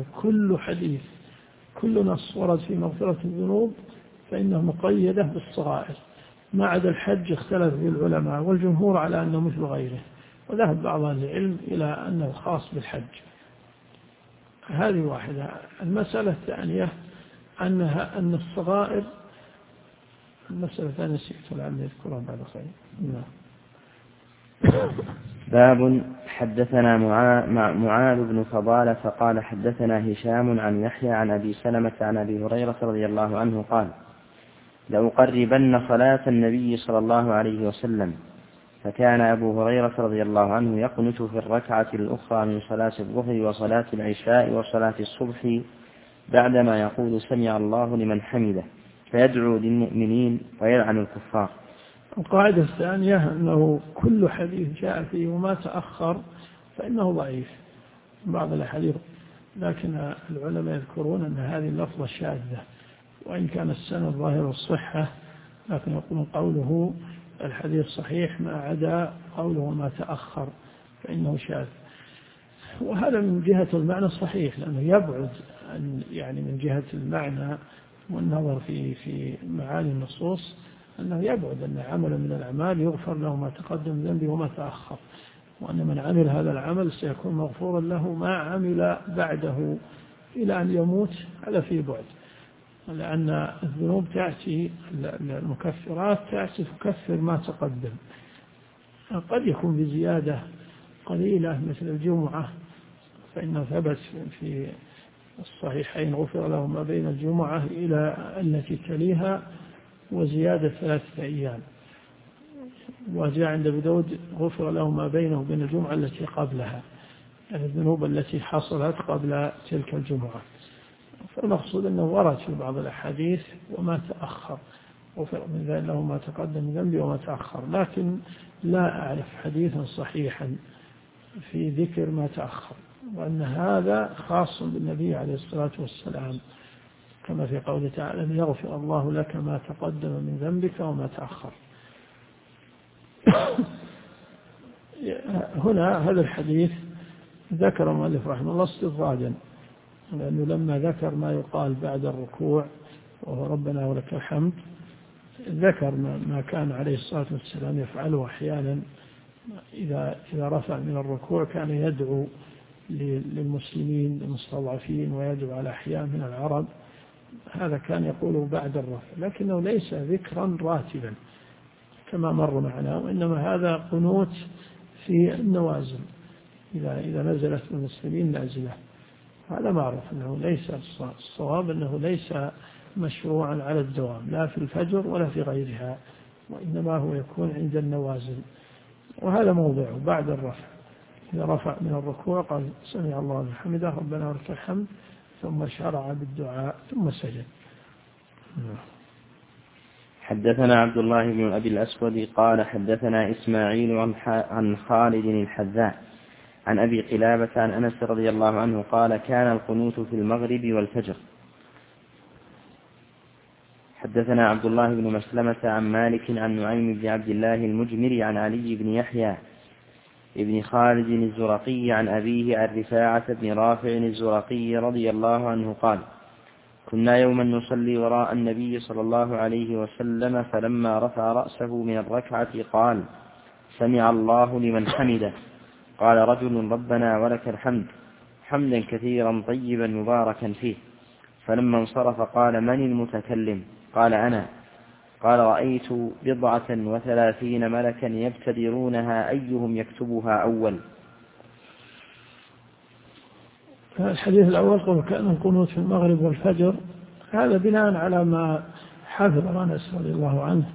كل نص ورد في مغفرة الذنوب فإنه مقيدة بالصغائر، ما عدا الحج اختلف في العلماء، والجمهور على أنه مثل غيره، وذهب بعض أهل العلم إلى أنه خاص بالحج. هذه واحدة. المسألة الثانية أن الصغائر، المسألة الثانية نسيت لعل يذكرها بعد خير. باب حدثنا معاذ بن فضالة قال حدثنا هشام عن يحيى عن أبي سلمة عن أبي هريرة رضي الله عنه قال لأقربن صلاة النبي صلى الله عليه وسلم، فكان أبو هريرة رضي الله عنه يقنت في الركعة الأخرى من صلاة الظهر وصلاة العشاء وصلاة الصبح بعدما يقول سمع الله لمن حمده، فيدعو للمؤمنين ويلعن الكفار. القاعدة الثانية أنه كل حديث جاء فيه وما تأخر فإنه ضعيف بعض الحديث، لكن العلماء يذكرون أن هذه اللفظة شاذة، وإن كان السند ظاهر الصحة، لكن يقولون قوله الحديث صحيح ما عدا قوله ما تأخر فإنه شاذ. وهذا من جهة المعنى الصحيح، لأنه يبعد يعني من جهة المعنى والنظر في معاني النصوص، أنه يبعد أن عمل من الأعمال يغفر له ما تقدم ذنبه وما تأخر، وأن من عمل هذا العمل سيكون مغفورا له ما عمل بعده إلى أن يموت. هذا فيه بعد، لأن الذنوب تأتي، المكفرات تأتي تكفر ما تقدم. قد يكون بزيادة قليلة مثل الجمعة، فإنه ثبت في الصحيحين غفر له ما بين الجمعة إلى التي تليها وزيادة 3 أيام، وجاء عند أبي داود غفر له ما بينه وبين الجمعة التي قبلها، يعني الذنوب التي حصلت قبل تلك الجمعة. فالمقصود أنه ورد في بعض الأحاديث وما تأخر، غفر من ذلك له ما تقدم من ذنبه وما تأخر، لكن لا أعرف حديثا صحيحا في ذكر ما تأخر، وأن هذا خاص بالنبي عليه الصلاة والسلام، كما في قوله تعالى ليغفر الله لك ما تقدم من ذنبك وما تأخر. هنا هذا الحديث ذكر المؤلف رحمه الله استطرادا، لأنه لما ذكر ما يقال بعد الركوع وهو ربنا ولك الحمد، ذكر ما كان عليه الصلاة والسلام يفعله أحيانا إذا رفع من الركوع، كان يدعو للمسلمين المستضعفين ويدعو على أحياء من العرب. هذا كان يقوله بعد الرفع، لكنه ليس ذكرا راتبا كما مر معنا، وإنما هذا قنوت في النوازل إذا نزلت المسلمين نازلة. هذا معروف أنه ليس الصواب، أنه ليس مشروعا على الدوام لا في الفجر ولا في غيرها، وإنما هو يكون عند النوازل، وهذا موضعه بعد الرفع. إذا رفع من الركوع قال سمع الله لمن حمده ربنا ولك الحمد، ثم شرع بالدعاء ثم سجد. حدثنا عبد الله بن أبي الأسود قال حدثنا إسماعيل عن خالد الحذاء عن أبي قلابة عن أنس رضي الله عنه قال كان القنوت في المغرب والفجر. حدثنا عبد الله بن مسلمة عن مالك عن نعيم بن عبد الله المجمر عن علي بن يحيى ابن خالد الزرقي عن أبيه عن رفاعة بن رافع الزرقي رضي الله عنه قال كنا يوما نصلي وراء النبي صلى الله عليه وسلم، فلما رفع رأسه من الركعة قال سمع الله لمن حمده، قال رجل ربنا ولك الحمد حمدا كثيرا طيبا مباركا فيه، فلما انصرف قال من المتكلم؟ قال أنا. قال رأيت 37 ملكا يبتدرونها أيهم يكتبها أول. الحديث الأول قال كان القنوت في المغرب والفجر، هذا بناء على ما حفظ أنس رضي الله عنه،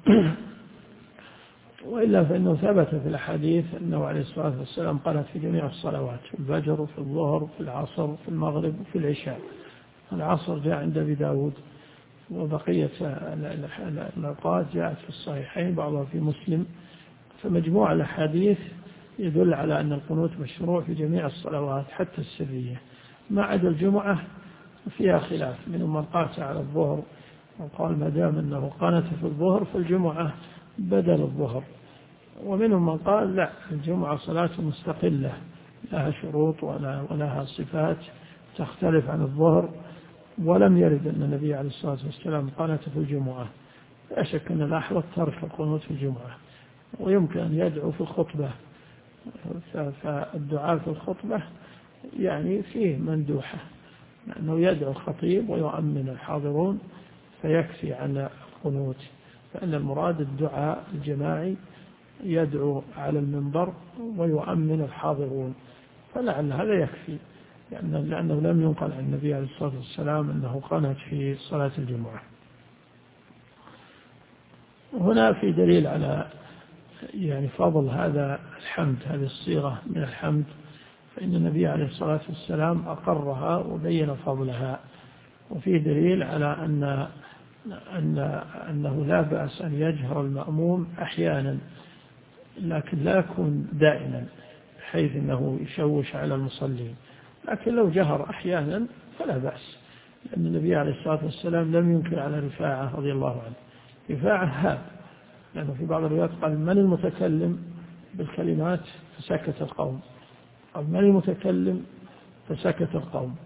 وإلا فإنه ثبت في الأحاديث أنه عليه الصلاة والسلام قال في جميع الصلوات، في الفجر وفي الظهر وفي العصر وفي المغرب وفي العشاء. العصر جاء عند أبي داود، وبقية الأوقات جاءت في الصحيحين بعضها في مسلم، فمجموع الأحاديث يدل على أن القنوت مشروع في جميع الصلوات حتى السرية، ما عدا الجمعة فيها خلاف، منهم من قاس على الظهر وقال ما دام أنه قانت في الظهر فالجمعة بدل الظهر، ومنهم من قال لا، الجمعة صلاة مستقلة لها شروط ولها صفات تختلف عن الظهر، ولم يرد أن النبي عليه الصلاة والسلام قانت في الجمعة. لا شك أن الأحوط ترك القنوت في الجمعة، ويمكن أن يدعو في الخطبة، فالدعاء في الخطبة يعني فيه مندوحة، لأنه يدعو الخطيب ويؤمن الحاضرون فيكفي عن القنوت، فإن المراد الدعاء الجماعي يدعو على المنبر ويؤمن الحاضرون، فلعل هذا يكفي، لأنه لم ينقل عن النبي عليه الصلاة والسلام أنه قنت في صلاة الجمعة. هنا في دليل على يعني فضل هذا الحمد، هذه الصيغة من الحمد، فإن النبي عليه الصلاة والسلام أقرها وبين فضلها، وفيه دليل على أنه لا بأس أن يجهر المأموم أحيانا، لكن لا يكون دائما بحيث أنه يشوش على المصلين، لكن لو جهر أحيانا فلا بأس، لأن النبي عليه الصلاة والسلام لم ينكر على رفاعة رضي الله عنه. رفاعة هاب، لأنه في بعض الروايات قال من المتكلم بالكلمات فسكت القوم، قال من المتكلم فسكت القوم،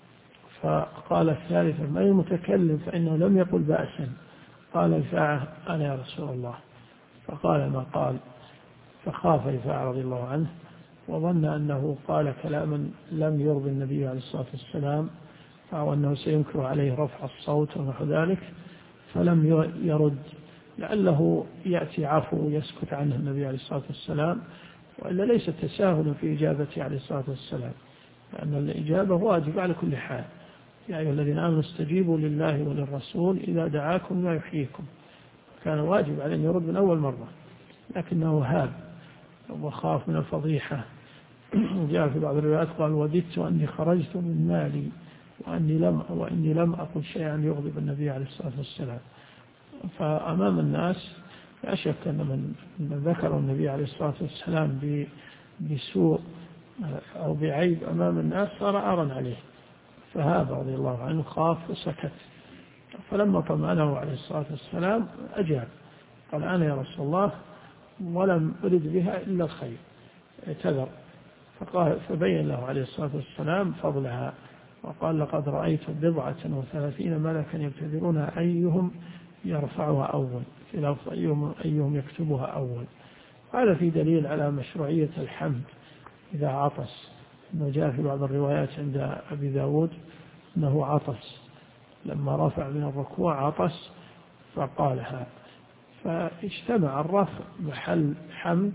فقال الثالثة من المتكلم فإنه لم يقل بأسا، قال رفاعة أنا يا رسول الله، فقال ما قال، فخاف رفاعة رضي الله عنه وظن أنه قال كلاما لم يرضي النبي عليه الصلاة والسلام، أو أنه سينكر عليه رفع الصوت ونحو ذلك، فلم يرد، لعله يأتي عفو يسكت عنه النبي عليه الصلاة والسلام، وإلا ليس تساهل في إجابته عليه الصلاة والسلام، لأن الإجابة واجب على كل حال، يا أيها الذين آمنوا استجيبوا لله وللرسول إذا دعاكم ما يحييكم، كان واجب عليه أن يرد من أول مرة، لكنه هاب وخاف من الفضيحة. جاء في بعض الروايات قال وددت أني خرجت من مالي وإني لم أقل شيئا يغضب النبي عليه الصلاة والسلام. فأمام الناس لا شك أن من ذكر النبي عليه الصلاة والسلام بسوء أو بعيب أمام الناس صار عارا عليه، فهذا رضي الله عنه خاف وسكت، فلما طمأنه عليه الصلاة والسلام أجاب، قال أنا يا رسول الله ولم أرد بها إلا الخير، اعتذر، فبين له عليه الصلاة والسلام فضلها، وقال لقد رأيت 37 ملكا يبتدرونها أيهم يرفعها أول، في لفظ أيهم يكتبها أول. هذا في دليل على مشروعية الحمد إذا عطس، أنه جاء في بعض الروايات عند أبي داود أنه عطس لما رفع من الركوع عطس فقالها، فاجتمع الرفع محل حمد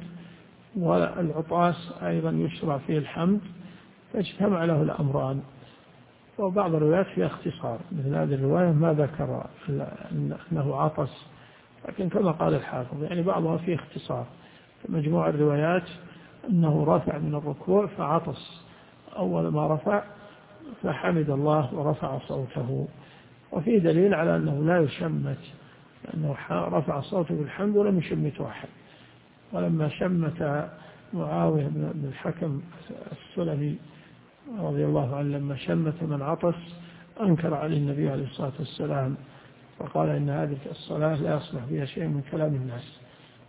والعطاس أيضا يشرع فيه الحمد، فاجتمع له الأمران. وبعض الروايات فيها اختصار، مثل هذه الرواية ما ذكر أنه عطس، لكن كما قال الحافظ يعني بعضها فيه اختصار، مجموع الروايات أنه رفع من الركوع فعطس أول ما رفع فحمد الله ورفع صوته، وفيه دليل على أنه لا يشمت، لأنه رفع صوته بالحمد ولم يشمت أحد. ولما شمت معاوية بن الحكم السلمي رضي الله عنه لما شمت من عطس أنكر عليه النبي عليه الصلاة والسلام، وقال إن هذه الصلاة لا يصلح فيها شيء من كلام الناس.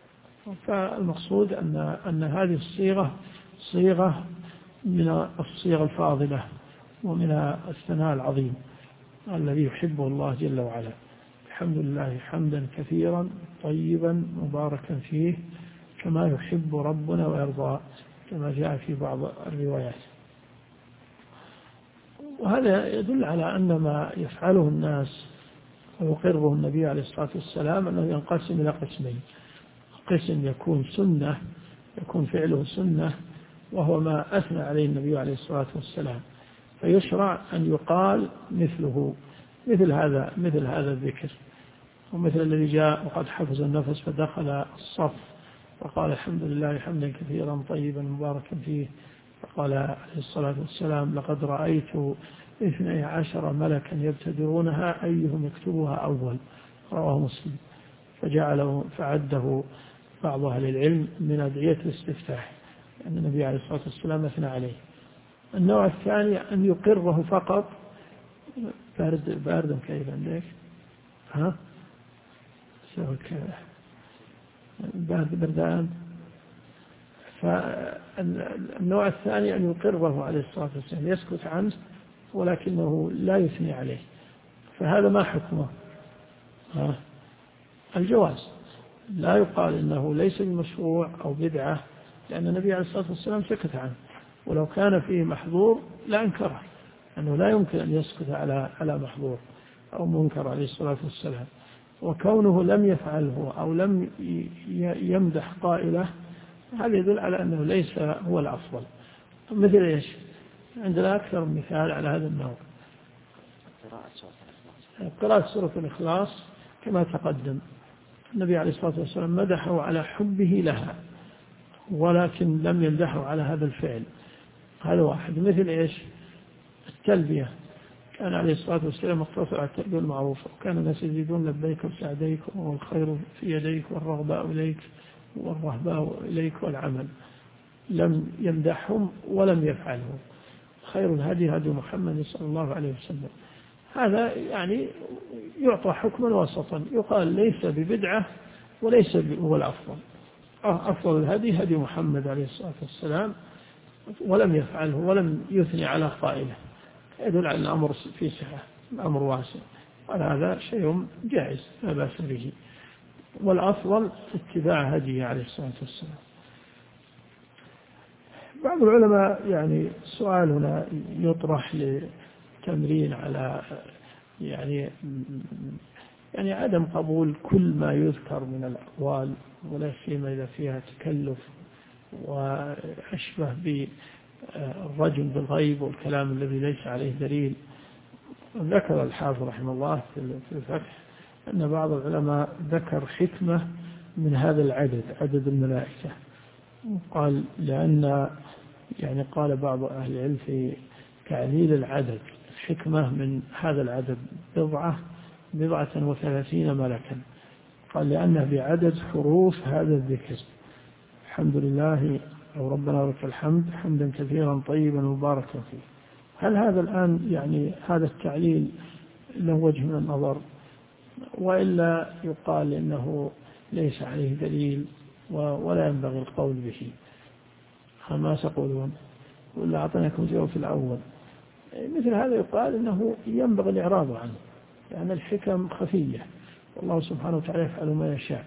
فالمقصود أن هذه الصيغة صيغة من الصيغ الفاضلة ومن الثناء العظيم الذي يحبه الله جل وعلا. الحمد لله حمدا كثيرا طيبا مباركا فيه كما يحب ربنا ويرضى، كما جاء في بعض الروايات. وهذا يدل على أن ما يفعله الناس ويقره النبي عليه الصلاة والسلام أنه ينقسم إلى قسمين: قسم يكون سنة، يكون فعله سنة وهو ما أثنى عليه النبي عليه الصلاة والسلام، فيشرع أن يقال مثله، مثل هذا الذكر، ومثل الذي جاء وقد حفظ النفس فدخل الصف وقال الحمد لله حمدا كثيرا طيبا مباركا فيه، فقال عليه الصلاة والسلام لقد رأيت 12 ملكا يبتدرونها أيهم يكتبها أول، رواه مسلم، فعده بعض أهل العلم من أدعية الاستفتاح، لأن النبي عليه الصلاة والسلام أثنى عليه. النوع الثاني أن يقره فقط. بارد كيف عندك؟ ها؟ سوى كذا بردان. فالنوع الثاني أن يقره عليه الصلاة والسلام، يسكت عنه ولكنه لا يثني عليه، فهذا ما حكمه؟ الجواز، لا يقال إنه ليس بمشروع أو بدعة، لأن النبي عليه الصلاة والسلام سكت عنه، ولو كان فيه محظور لا أنكره، أنه لا يمكن أن يسكت على محظور أو منكر عليه الصلاة والسلام. وكونه لم يفعله أو لم يمدح قائله هذا يدل على أنه ليس هو الأفضل. مثل إيش؟ عندنا أكثر من مثال على هذا النوع. قراءة سورة الإخلاص كما تقدم، النبي عليه الصلاة والسلام مدحه على حبه لها، ولكن لم يمدحه على هذا الفعل. هذا واحد. مثل إيش؟ التلبية، كان عليه الصلاة والسلام اقتصر على التلبية المعروفة، وكان الناس يزيدون لبيك وسعديك والخير في يديك والرغباء إليك والرهباء إليك والعمل. لم يمدحهم ولم يفعلهم. خير الهدي هدي محمد صلى الله عليه وسلم. هذا يعني يعطى حكما وسطا، يقال ليس ببدعة وليس هو الأفضل. أفضل الهدي هدي محمد عليه الصلاة والسلام، ولم يفعله ولم يثني على قائله، يدل على الأمر في سعة، الأمر واسع، وهذا شيء جائز لا بأس به، والأفضل اتباع هديه عليه الصلاة والسلام. بعض العلماء يعني سؤال هنا يطرح لتمرين على يعني عدم قبول كل ما يذكر من الأقوال، ولا سيما إذا فيها تكلف وأشبه بالرجم بالغيب والكلام الذي ليس عليه دليل. ذكر الحافظ رحمه الله في الفتح أن بعض العلماء ذكر حكمة من هذا العدد، عدد الملائكة، قال لأن يعني قال بعض أهل العلم في تعليل العدد حكمة من هذا العدد 37 ملكا، قال لأنه بعدد حروف هذا الذكر، الحمد لله أو ربنا ولك الحمد حمدا كثيرا طيبا مباركا فيه. هل هذا الآن يعني هذا التعليل له وجه من النظر، وإلا يقال إنه ليس عليه دليل ولا ينبغي القول به؟ ما تقولون؟ ولا أعطيناكم جواب في الأول. مثل هذا يقال إنه ينبغي الإعراض عنه، لأن الحكم خفية، والله سبحانه وتعالى يفعل ما يشاء،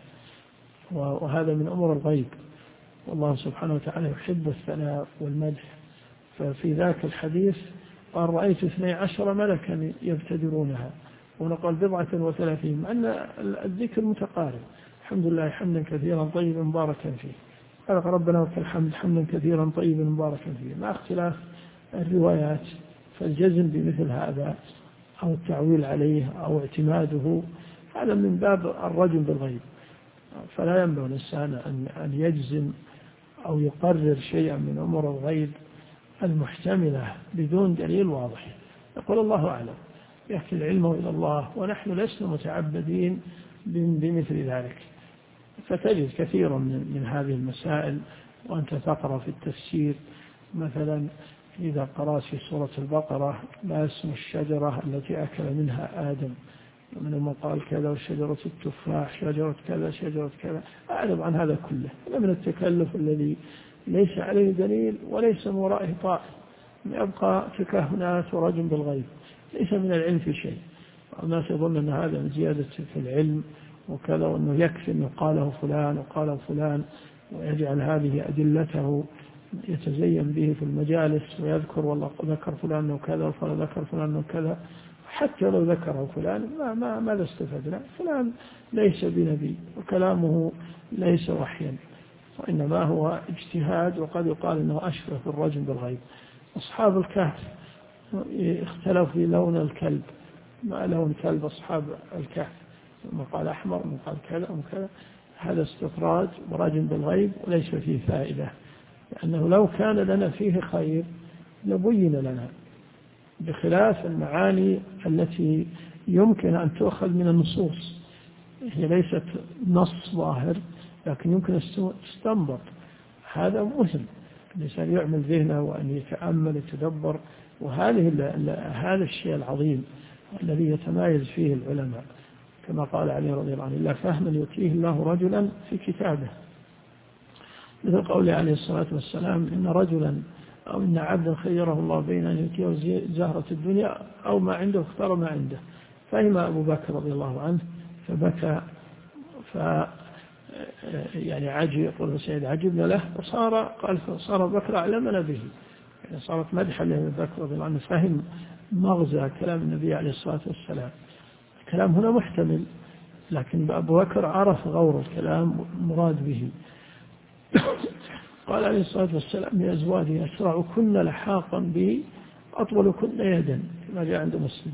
وهذا من أمور الغيب، والله سبحانه وتعالى يحب الثناء والمدح. ففي ذاك الحديث قال رأيت 12 ملكا يبتدرونها، ونقول 37، مع أن الذكر متقارب، الحمد لله حمدا كثيرا طيبا مباركا فيه، قال ربنا ولك الحمد حمدا كثيرا طيبا مباركا فيه، مع اختلاف الروايات. فالجزم بمثل هذا أو التعويل عليه أو اعتماده هذا من باب الرجم بالغيب، فلا ينبغي الإنسان أن يجزم أو يقرر شيئا من أمور الغيب المحتملة بدون دليل واضح. يقول الله أعلم، يحكي العلم إلى الله، ونحن لسنا متعبدين بمثل ذلك. فتجد كثيرا من هذه المسائل وأنت تقرأ في التفسير، مثلا إذا قرأت في سورة البقرة ما اسم الشجرة التي أكل منها آدم، من قال كذا، وشجرة التفاح، شجرة كذا، شجرة كذا، أعلم عن هذا كله. هذا من التكلف الذي ليس عليه دليل وليس من ورائه طائل، يبقى تكهنات ورجم بالغيب، ليس من العلم في شيء. الناس يظن أن هذا من زيادة في العلم وكذا، وأنه يكفي أنه قاله فلان وقاله فلان، ويجعل هذه أدلته يتزين به في المجالس، ويذكر والله ذكر فلان وكذا وذكر فلان وكذا، حتى لو ذكره فلان ماذا استفدنا؟ فلان ليس بنبي وكلامه ليس وحيا، وإنما هو اجتهاد، وقد يقال أنه أشبه بالرجم بالغيب. أصحاب الكهف اختلفوا في لون الكلب، ما لون كلب أصحاب الكهف، من قال أحمر من قال كذا وكذا، هذا استطراد ورجم بالغيب وليس فيه فائدة، لأنه لو كان لنا فيه خير لبين لنا، بخلاف المعاني التي يمكن أن تؤخذ من النصوص، هي ليست نص ظاهر لكن يمكن تستنبط. هذا مهم الإنسان يعمل ذهنه وأن يتأمل يتدبر. هذا الشيء العظيم الذي يتمايز فيه العلماء، كما قال علي رضي الله عنه: إلا فهما يؤتيه الله رجلا في كتابه، مثل قوله عليه الصلاة والسلام: إن رجلا أو إن عبدا خيره الله بين أن يؤتيه زهرة الدنيا أو ما عنده، اختار ما عنده. فهم أبو بكر رضي الله عنه فبكى، يعني يقول سيد عجبنا له، فصار بكر أعلمنا به، يعني صارت مدحا لأبي بكر رضي الله عنه، فهم مغزى كلام النبي عليه الصلاة والسلام. الكلام هنا محتمل، لكن أبو بكر عرف غور الكلام مراد به. قال عليه الصلاة والسلام لأزواجه: أسرعكن لحاقا بي أطولكن يدا، كما جاء عند مسلم.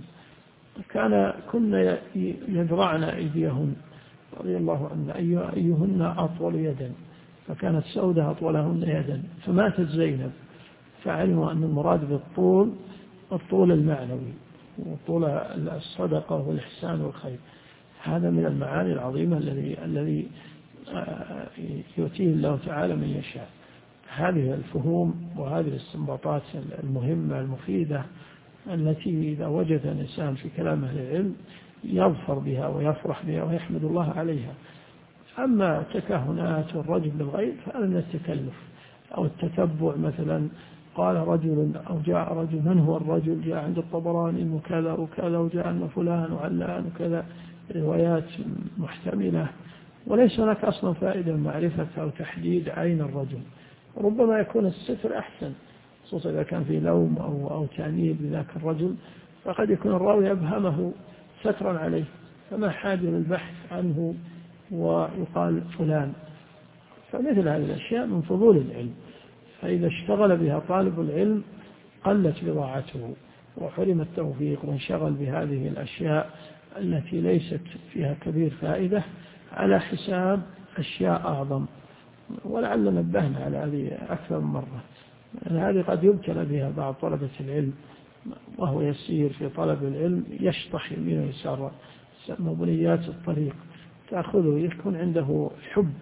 كن يدرعن أيديهن رضي الله عنه أيهن أطول يدا، فكانت سودة أطولهن يدا، فماتت زينب، فعلموا أن المراد بالطول الطول المعنوي وطول الصدقة والإحسان والخير. هذا من المعاني العظيمة الذي يؤتيه الله تعالى من يشاء. هذه الفهوم وهذه الاستنباطات المهمة المفيدة التي إذا وجد الإنسان في كلام أهل العلم يظفر بها ويفرح بها ويحمد الله عليها. أما التكهنات والرجل بالغيب فهذا من التكلف أو التتبع. مثلا قال رجل أو جاء رجل: من هو الرجل؟ جاء عند الطبراني إنه كذا وكذا، وجاء عند فلان وعلان وكذا، روايات محتملة، وليس هناك أصلا فائدة من معرفة أو تحديد عين الرجل. ربما يكون الستر أحسن، خصوصا إذا كان في لوم أو تأنيب لذاك الرجل، فقد يكون الراوي أبهمه سترا عليه، فما حاجة للبحث عنه ويقال فلان. فمثل هذه الأشياء من فضول العلم، فإذا اشتغل بها طالب العلم قلت بضاعته وحرم التوفيق، وانشغل بهذه الأشياء التي ليست فيها كبير فائدة على حساب أشياء أعظم. ولعل نبهنا على هذه أكثر من مرة، أن هذه قد يبتلى بها بعض طلبة العلم وهو يسير في طلب العلم، يشطح يمين ويسار مبنيات الطريق، تأخذه يكون عنده حب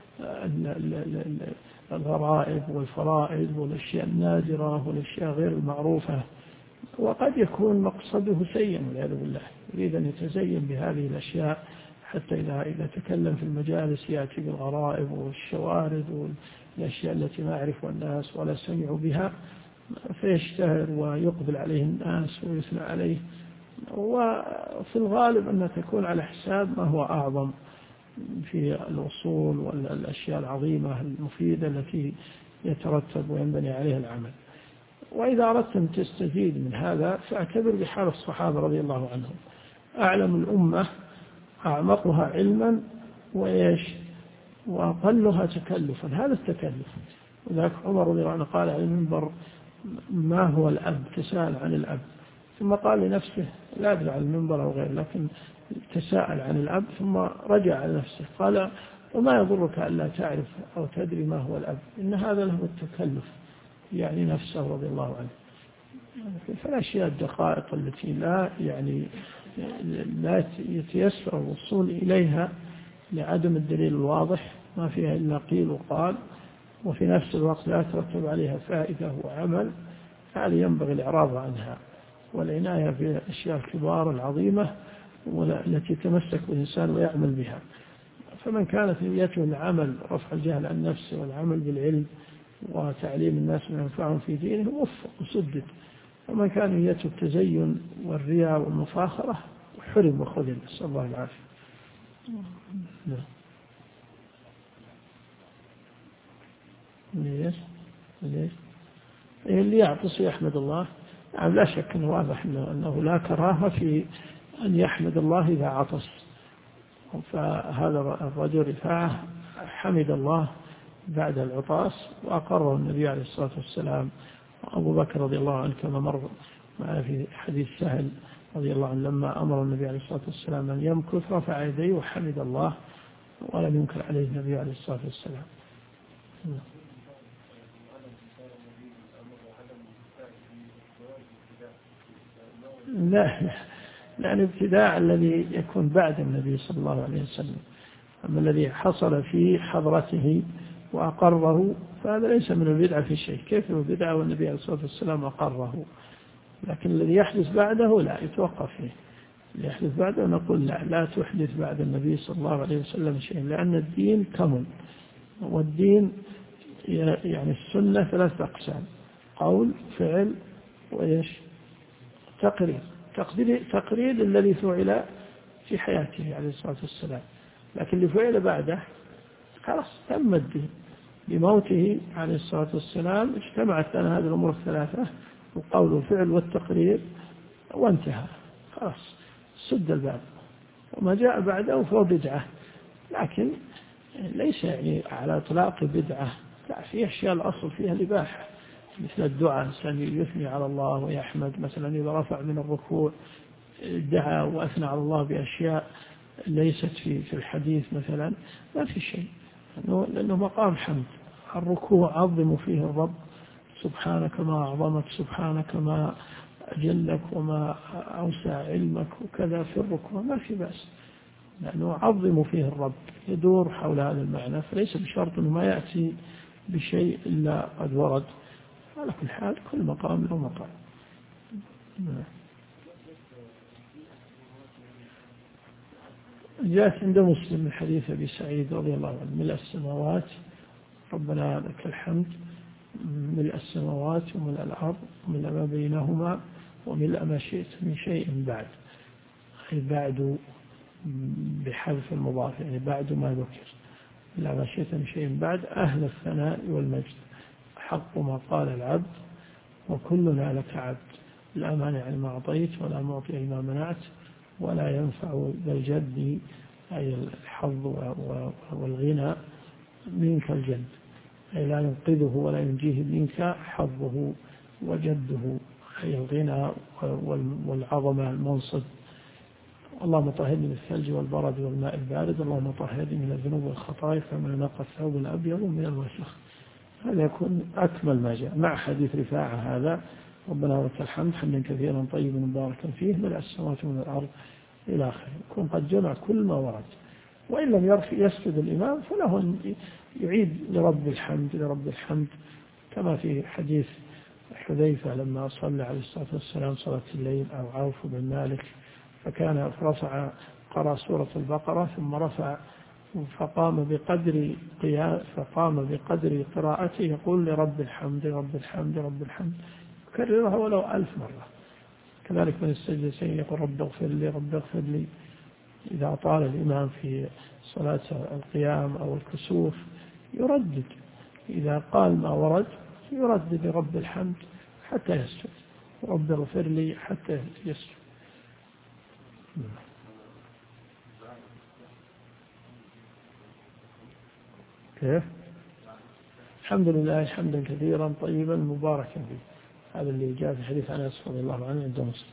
الغرائب والفرائض والأشياء النادرة والأشياء غير المعروفة، وقد يكون مقصده سيئا والعياذ بالله، يريد أن يتزين بهذه الأشياء، حتى إذا تكلم في المجالس يأتي بالغرائب والشوارد والأشياء التي ما يعرفها الناس ولا سمعوا بها، فيشتهر ويقبل عليه الناس ويثنى عليه. وفي الغالب أن تكون على حساب ما هو أعظم في الأصول والأشياء العظيمة المفيدة التي يترتب وينبني عليها العمل. وإذا أردت أن تستفيد من هذا فاعتبر بحال الصحابة رضي الله عنهم: أعلم الأمة أعمقها علما وأقلها تكلفا. هذا التكلف. وذلك عمر رضي الله عنه قال على المنبر: ما هو الأب؟ تساءل عن الأب، ثم قال لنفسه: لا أدري عن المنبر أو غير، لكن تساءل عن الأب، ثم رجع على نفسه قال: وما يضرك ألا تعرف أو تدري ما هو الأب؟ إن هذا له التكلف، يعني نفسه رضي الله عنه. فالأشياء الدقائق التي لا يتيسر الوصول إليها لعدم الدليل الواضح، ما فيها إلا قيل وقال، وفي نفس الوقت لا ترتب عليها فائدة وعمل، هذه ينبغي الإعراض عنها والعناية بالأشياء الكبار العظيمة والتي يتمسك بالإنسان ويعمل بها. فمن كانت نيته العمل رفع الجهل عن نفسه والعمل بالعلم وتعليم الناس ما ينفعهم في دينه وفق وسدد، ومن كان نيته التزين والرياء والمفاخرة حرم وخذل، نسأل الله العافية. ليش اللي يعطس يحمد الله؟ يعني لا شك أنه واضح أنه لا كراهة في أن يحمد الله إذا عطس. فهذا الرجل رفاعة حمد الله بعد العطاس وأقره النبي عليه الصلاة والسلام، وأبو بكر رضي الله عنه كما مر معنا في حديث سهل رضي الله عنه لما أمر النبي عليه الصلاة والسلام أن يمكث رفع يديه وحمد الله ولم ينكر عليه النبي عليه الصلاة والسلام. لا، لأن الابتداع الذي يكون بعد النبي صلى الله عليه وسلم، أما الذي حصل في حضرته وأقره فهذا ليس من البدعة في شيء. كيف البدعة والنبي عليه الصلاة والسلام أقره؟ لكن الذي يحدث بعده لا يتوقف فيه. اللي يحدث بعده نقول لا تحدث بعد النبي صلى الله عليه وسلم شيء، لأن الدين كمل. والدين يعني السنة 3 أقسام: قول، فعل، وإيش؟ تقرير. تقرير الذي فعل في حياته عليه الصلاة والسلام، لكن اللي فعل بعده خلاص تم الدين. بموته عليه الصلاة والسلام اجتمعت لنا هذه الأمور الثلاثة: القول والفعل والتقرير، وانتهى خلاص، سد الباب. وما جاء بعده فهو بدعة، لكن ليس يعني على إطلاق بدعة. لا، في أشياء الأصل فيها الإباحة، مثل الدعاء، الإنسان يثني على الله ويحمد. مثلا إذا رفع من الركوع دعا وأثنى على الله بأشياء ليست في الحديث مثلا، ما في شيء، لأنه مقام حمد. الركوع عظم فيه الرب، سبحانك ما أعظمك، سبحانك ما أجلك، وما أوسع علمك، وكذا في الركوع ما في بأس، لأنه عظم فيه الرب، يدور حول هذا المعنى. فليس بشرط أنه ما يأتي بشيء إلا قد ورد. على كل حال كل مقام له مقام. جاءت عند مسلم من حديث أبي سعيد رضي الله عنه: ملء السماوات، ربنا لك الحمد، ملء السماوات وملء الأرض وملء ما بينهما وملء ما شئت من شيء بعد. أي بعد بحذف المضاف، يعني بعد ما ذكر. ملء ما شئت من شيء بعد، أهل الثناء والمجد، حق ما قال العبد، وكلنا لك عبد، لا مانع لما أعطيت ولا معطي لما منعت، ولا ينفع ذا الجد، أي الحظ والغنى، منك الجد، أي لا ينقذه ولا ينجيه منك حظه وجده، أي الغنى والعظمة المنصب. اللهم طهرني من الثلج والبرد والماء البارد، اللهم طهرني من الذنوب والخطايا كما ينقى الثوب الأبيض من الوسخ. هذا يكون أكمل ما جاء مع حديث رفاعة هذا: ربنا ولك الحمد حمدا كثيرا طيبا مباركا فيه، ملء السماوات وملء الأرض إلى آخره. يكون قد جمع كل ما ورد. وإن لم يسجد الإمام فله أن يعيد لرب الحمد، كما في حديث حذيفة لما صلى عليه الصلاة والسلام صلاة الليل، أو عوف بن مالك، فكان قرأ سورة البقرة ثم رفع فقام بقدر قراءته يقول لرب الحمد رب الحمد رب الحمد، كررها ولو 1000 مرة. كذلك من السجدتين يقول رب اغفر لي رب اغفر لي. إذا طال الإمام في صلاة القيام أو الكسوف يردد، إذا قال ما ورد يردد لرب الحمد حتى يسجد، رب اغفر لي حتى يسجد. كيف؟ الحمد لله حمدا كثيرا طيبا مباركا فيه. هذا اللي جاء في حديث أنس رضي الله عنه عند مسلم.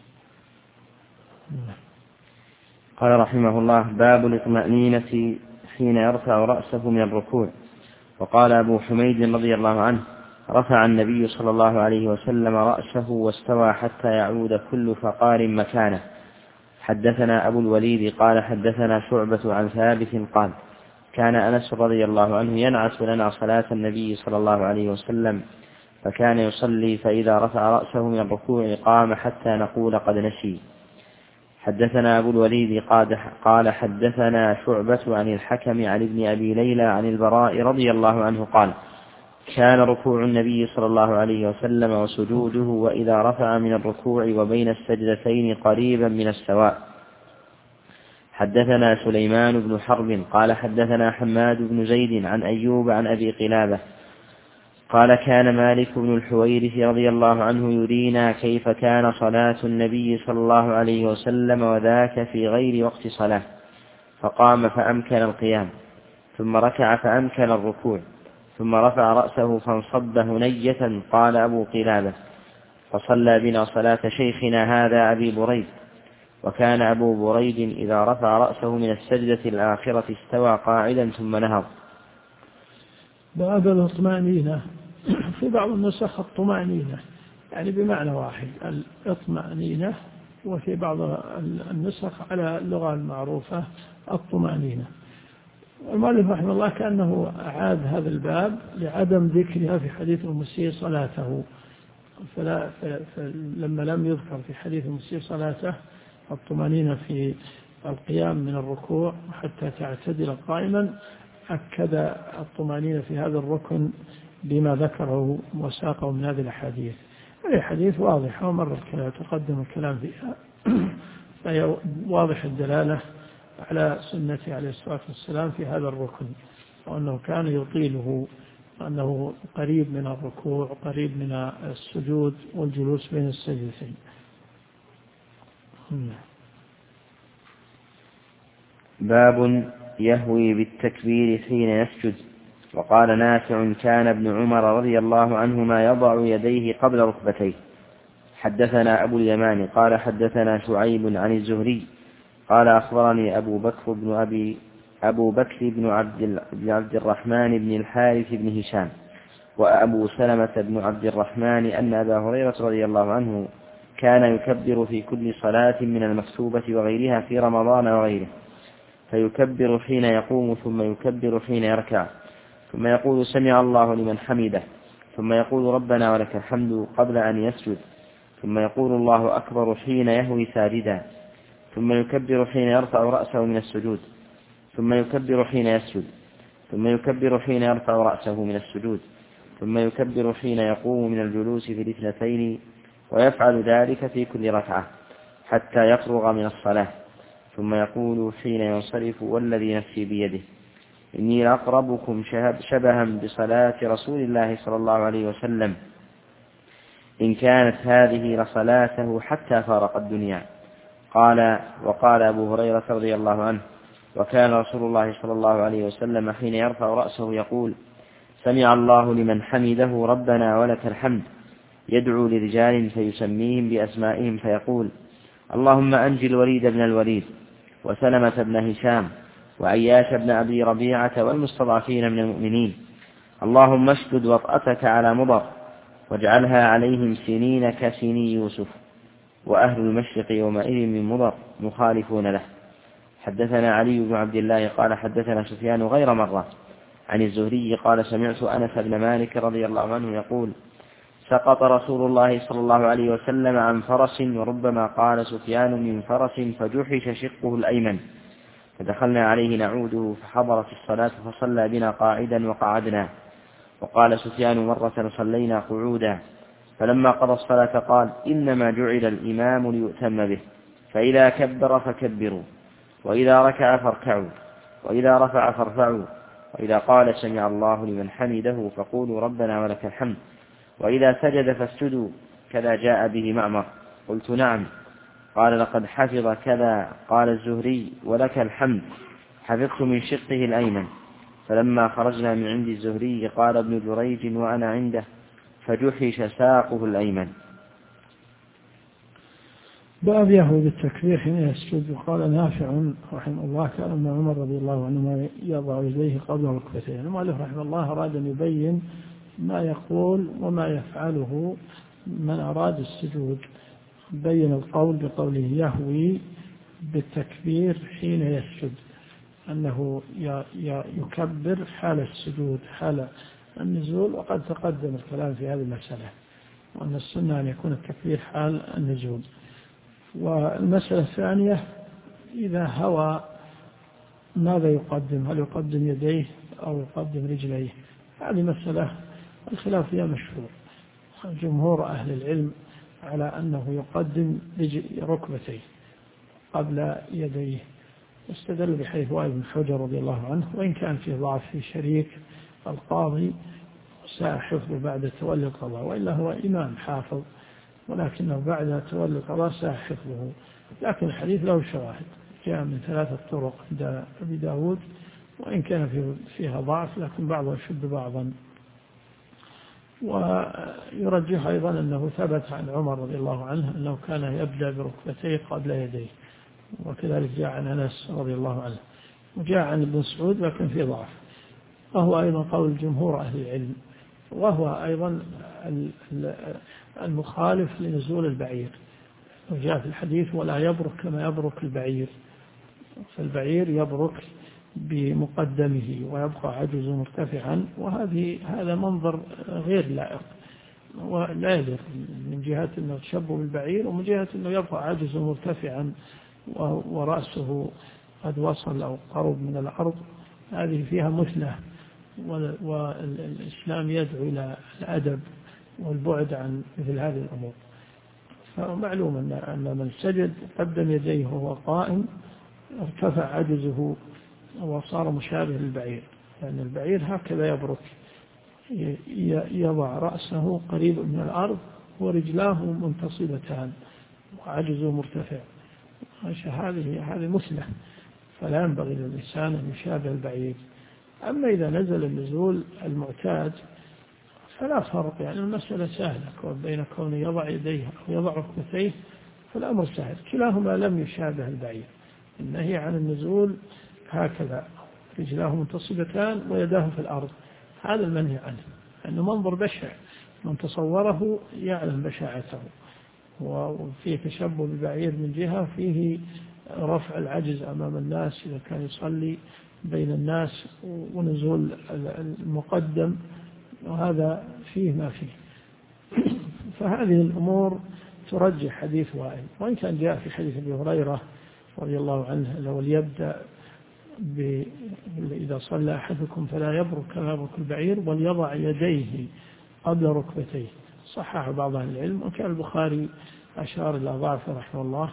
قال رحمه الله: باب الاطمأنينة حين يرفع رأسه من الركوع. وقال أبو حميد رضي الله عنه: رفع النبي صلى الله عليه وسلم رأسه واستوى حتى يعود كل فقار مكانه. حدثنا أبو الوليد قال حدثنا شعبة عن ثابت قال: كان أنس رضي الله عنه ينعت لنا صلاة النبي صلى الله عليه وسلم، فكان يصلي فإذا رفع رأسه من الركوع قام حتى نقول قد نسي. حدثنا أبو الوليد قال حدثنا شعبة عن الحكم عن ابن أبي ليلى عن البراء رضي الله عنه قال: كان ركوع النبي صلى الله عليه وسلم وسجوده وإذا رفع من الركوع وبين السجدتين قريبا من السواء. حدثنا سليمان بن حرب قال حدثنا حماد بن زيد عن أيوب عن أبي قلابة قال: كان مالك بن الحويرث رضي الله عنه يرينا كيف كان صلاة النبي صلى الله عليه وسلم وذاك في غير وقت صلاة، فقام فأمكن القيام، ثم ركع فأمكن الركوع، ثم رفع رأسه فانصب هنية. قال أبو قلابة: فصلى بنا صلاة شيخنا هذا أبي بريد، وكان أبو بريد إذا رفع رأسه من السجدة الآخرة استوى قاعدا ثم نهض. باب الطمأنينة، في بعض النسخ الطمأنينة يعني بمعنى واحد الطمأنينة، وفي بعض النسخ على اللغة المعروفة الطمأنينة. المؤلف رحمه الله كأنه أعاد هذا الباب لعدم ذكرها في حديث المسيء صلاته، فلما لم يذكر في حديث المسيء صلاته الطمأنينة في القيام من الركوع حتى تعتدل قائما، أكد الطمأنينة في هذا الركن بما ذكره وساقه من هذه الأحاديث. هذه حديث واضحة ومر تقدم الكلام فيها، فهي واضح الدلالة على سنته عليه الصلاة والسلام في هذا الركن، وأنه كان يطيله، وأنه قريب من الركوع قريب من السجود والجلوس بين السجدتين. باب يهوي بالتكبير حين يسجد. وقال نافع: كان ابن عمر رضي الله عنهما يضع يديه قبل ركبتيه. حدثنا أبو اليمان قال حدثنا شعيب عن الزهري قال أخبرني أبو بكر بن عبد الرحمن بن الحارث بن هشام وأبو سلمة بن عبد الرحمن أن أبا هريرة رضي الله عنه كان يكبر في كل صلاة من المكتوبة وغيرها في رمضان وغيره، فيكبر حين يقوم ثم يكبر حين يركع، ثم يقول سمع الله لمن حمده، ثم يقول ربنا ولك الحمد قبل أن يسجد، ثم يقول الله أكبر حين يهوي ساجدا، ثم يكبر حين يرفع رأسه من السجود، ثم يكبر حين يسجد، ثم يكبر حين يرفع رأسه من السجود، ثم يكبر حين يقوم من الجلوس في الاثنتين، ويفعل ذلك في كل ركعة حتى يفرغ من الصلاة، ثم يقول حين ينصرف والذي نفسي بيده إني لأقربكم شبها بصلاة رسول الله صلى الله عليه وسلم إن كانت هذه لصلاته حتى فارق الدنيا. وقال أبو هريرة رضي الله عنه: وكان رسول الله صلى الله عليه وسلم حين يرفع رأسه يقول سمع الله لمن حمده ربنا ولك الحمد، يدعو لرجال فيسميهم بأسمائهم فيقول اللهم أنجي الوليد بن الوليد وسلمة بن هشام وعياش بن أبي ربيعة والمستضعفين من المؤمنين، اللهم اشدد وطأتك على مضر واجعلها عليهم سنين كسني يوسف، وأهل المشرق يومئذ من مضر مخالفون له. حدثنا علي بن عبد الله قال حدثنا سفيان غير مرة عن الزهري قال سمعت أنس بن مالك رضي الله عنه يقول سقط رسول الله صلى الله عليه وسلم عن فرس، وربما قال سفيان من فرس فجحش شقه الأيمن، فدخلنا عليه نعوده فحضرت الصلاة فصلى بنا قاعدا وقعدنا. وقال سفيان مرة صلينا قعودا، فلما قضى الصلاة قال إنما جعل الإمام ليؤتم به، فإذا كبر فكبروا، وإذا ركع فاركعوا، وإذا رفع فارفعوا، وإذا قال سمع الله لمن حمده فقولوا ربنا ولك الحمد، وإذا سجد فاسجدوا، كذا جاء به معمر. قلت نعم. قال لقد حفظ كذا. قال الزهري ولك الحمد حفظت من شقه الأيمن. فلما خرجنا من عند الزهري قال ابن جريج وأنا عنده فجحش ساقه الأيمن. باب يهوي بالتكبير حين يسجد. وقال نافع رحمه الله كان ابن عمر رضي الله عنهما يضع يديه قبل ركبتيه. المؤلف رحمه الله أراد أن يبين ما يقول وما يفعله من أراد السجود. بين القول بقوله يهوي بالتكبير حين يسجد، أنه يكبر حال السجود حال النزول، وقد تقدم الكلام في هذه المسألة، وأن السنة أن يكون التكبير حال النزول. والمسألة الثانية إذا هوى ماذا يقدم؟ هل يقدم يديه أو يقدم رجليه؟ هذه مسألة الخلاف فيها مشهور. جمهور أهل العلم على أنه يقدم ركبتيه قبل يديه، استدل بحديث وائل بن حجر رضي الله عنه، وإن كان فيه ضعف في شريك القاضي ساء حفظه بعد تولي القضاء، وإلا هو إمام حافظ ولكنه بعد تولي القضاء ساء حفظه. لكن الحديث له شواهد، جاء من 3 طرق عند أبي داود، وإن كان فيها ضعف لكن بعضها يشد بعضا. ويرجح أيضا أنه ثبت عن عمر رضي الله عنه أنه كان يبدأ بركبتيه قبل يديه، وكذلك جاء عن أنس رضي الله عنه، وجاء عن ابن مسعود لكن في ضعف، وهو أيضا قول جمهور أهل العلم، وهو أيضا المخالف لنزول البعير. وجاء في الحديث ولا يبرك كما يبرك البعير، فالبعير يبرك بمقدمه ويبقى عجزه مرتفعا، هذا منظر غير لائق ولا يليق من جهة أنه تشبه بالبعير، ومن جهة أنه يبقى عجزه مرتفعا ورأسه قد وصل أو قرب من الأرض. هذه فيها مثلة، والإسلام يدعو إلى الأدب والبعد عن مثل هذه الأمور. فمعلوم أن من سجد قدم يديه وهو قائم ارتفع عجزه وصار مشابه للبعير، لأن البعير هكذا يبرك، يضع رأسه قريب من الأرض ورجلاه منتصبتان وعجزه مرتفع. هذه مثلة، فلا ينبغي للإنسان أن يشابه البعير. أما إذا نزل النزول المعتاد فلا فرق، يعني المسألة سهلة بين كونه يضع يديه أو يضع ركبتيه، فالأمر سهل، كلاهما لم يشابه البعير. النهي عن النزول هكذا رجلاه منتصبتان ويداه في الأرض، هذا المنهي عنه، لأنه منظر بشع، من تصوره يعلم بشاعته. وفيه تشبه بالبعير من جهة، فيه رفع العجز أمام الناس إذا كان يصلي بين الناس، ونزول المقدم، وهذا فيه ما فيه. فهذه الأمور ترجح حديث وائل، وإن كان جاء في حديث أبي هريرة رضي الله عنه لو ليبدأ إذا صلى أحدكم فلا يبرك كما يبرك البعير وليضع يديه قبل ركبتيه، صحح بعض أهل العلم، وكان البخاري أشار إلى ضعفه رحمه الله.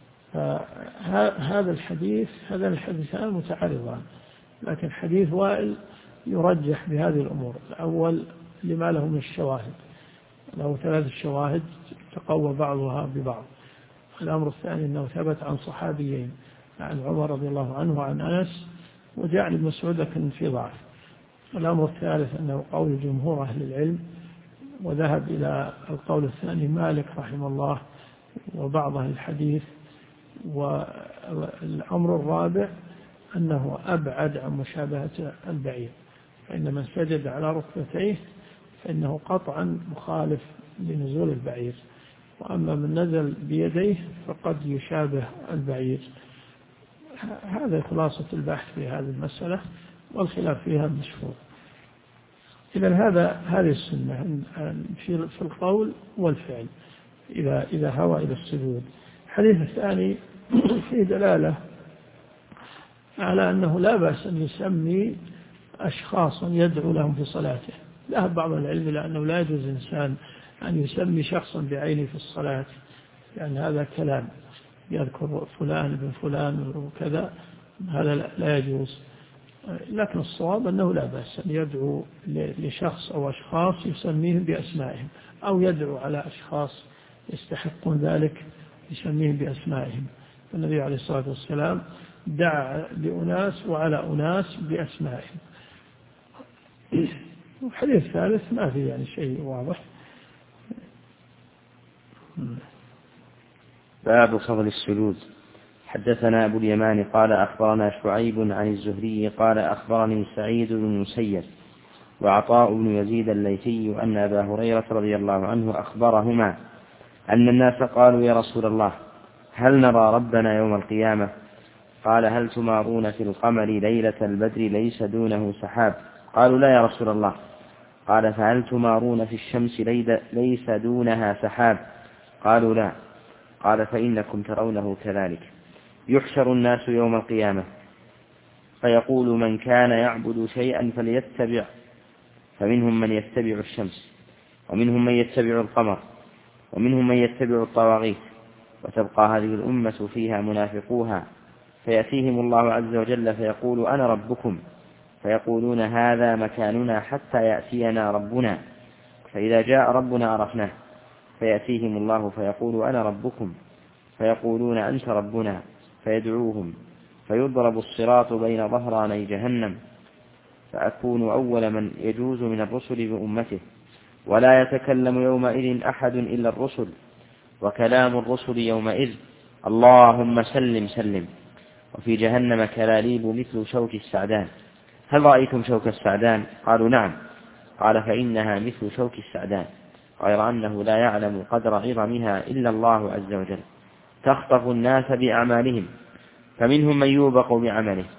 هذا الحديثان متعارضان، لكن حديث وائل يرجح بهذه الأمور. الأول لما له من الشواهد، له 3 شواهد تقوى بعضها ببعض. الأمر الثاني أنه ثبت عن صحابيين، عن عمر رضي الله عنه وعن أنس، وجاء عن ابن مسعود لكن في ضعف. الأمر الثالث أنه قول جمهور أهل العلم، وذهب إلى القول الثاني مالك رحمه الله وبعض أهل الحديث. والأمر الرابع أنه أبعد عن مشابهة البعير، فإن من سجد على ركبتيه فإنه قطعا مخالف لنزول البعير، وأما من نزل بيديه فقد يشابه البعير. هذا خلاصة البحث في هذه المسألة، والخلاف فيها مشهور. إذن هذه السنة في القول والفعل إذا هوى إلى السجود. الحديث الثاني فيه دلالة على أنه لا بأس أن يسمي أشخاصا يدعو لهم في صلاته. ذهب بعض العلم إلى أنه لا يجوز إنسان أن يسمي شخصا بعينه في الصلاة، يعني هذا كلام، يذكر فلان ابن فلان وكذا، هذا لا يجوز. لكن الصواب أنه لا بأس أن يدعو لشخص أو أشخاص يسميهم بأسمائهم، أو يدعو على أشخاص يستحقون ذلك يسميهم بأسمائهم. النبي عليه الصلاة والسلام دعا لأناس وعلى أناس بأسمائهم. الحديث الثالث ما في يعني شيء واضح. باب فضل السجود. حدثنا أبو اليمان قال أخبرنا شعيب عن الزهري قال أخبرني سعيد بن المسيب وعطاء بن يزيد الليثي أن أبا هريرة رضي الله عنه أخبرهما أن الناس قالوا يا رسول الله هل نرى ربنا يوم القيامة؟ قال هل تمارون في القمر ليلة البدر ليس دونه سحاب؟ قالوا لا يا رسول الله. قال فهل تمارون في الشمس ليس دونها سحاب؟ قالوا لا. قال فإنكم ترونه كذلك. يحشر الناس يوم القيامة فيقول من كان يعبد شيئا فليتبع، فمنهم من يتبع الشمس، ومنهم من يتبع القمر، ومنهم من يتبع الطواغيت، وتبقى هذه الأمة فيها منافقوها، فيأتيهم الله عز وجل فيقول أنا ربكم، فيقولون هذا مكاننا حتى يأتينا ربنا، فإذا جاء ربنا عرفناه، فيأتيهم الله فيقول أنا ربكم، فيقولون أنت ربنا، فيدعوهم، فيضرب الصراط بين ظهراني جهنم، فأكون أول من يجوز من الرسل بأمته، ولا يتكلم يومئذ أحد إلا الرسل، وكلام الرسل يومئذ اللهم سلم سلم. وفي جهنم كلاليب مثل شوك السعدان. هل رأيتم شوك السعدان؟ قالوا نعم. قال فإنها مثل شوك السعدان، غير أنه لا يعلم قدر عظمها إلا الله عز وجل. تخطف الناس بأعمالهم، فمنهم من يوبق بعمله،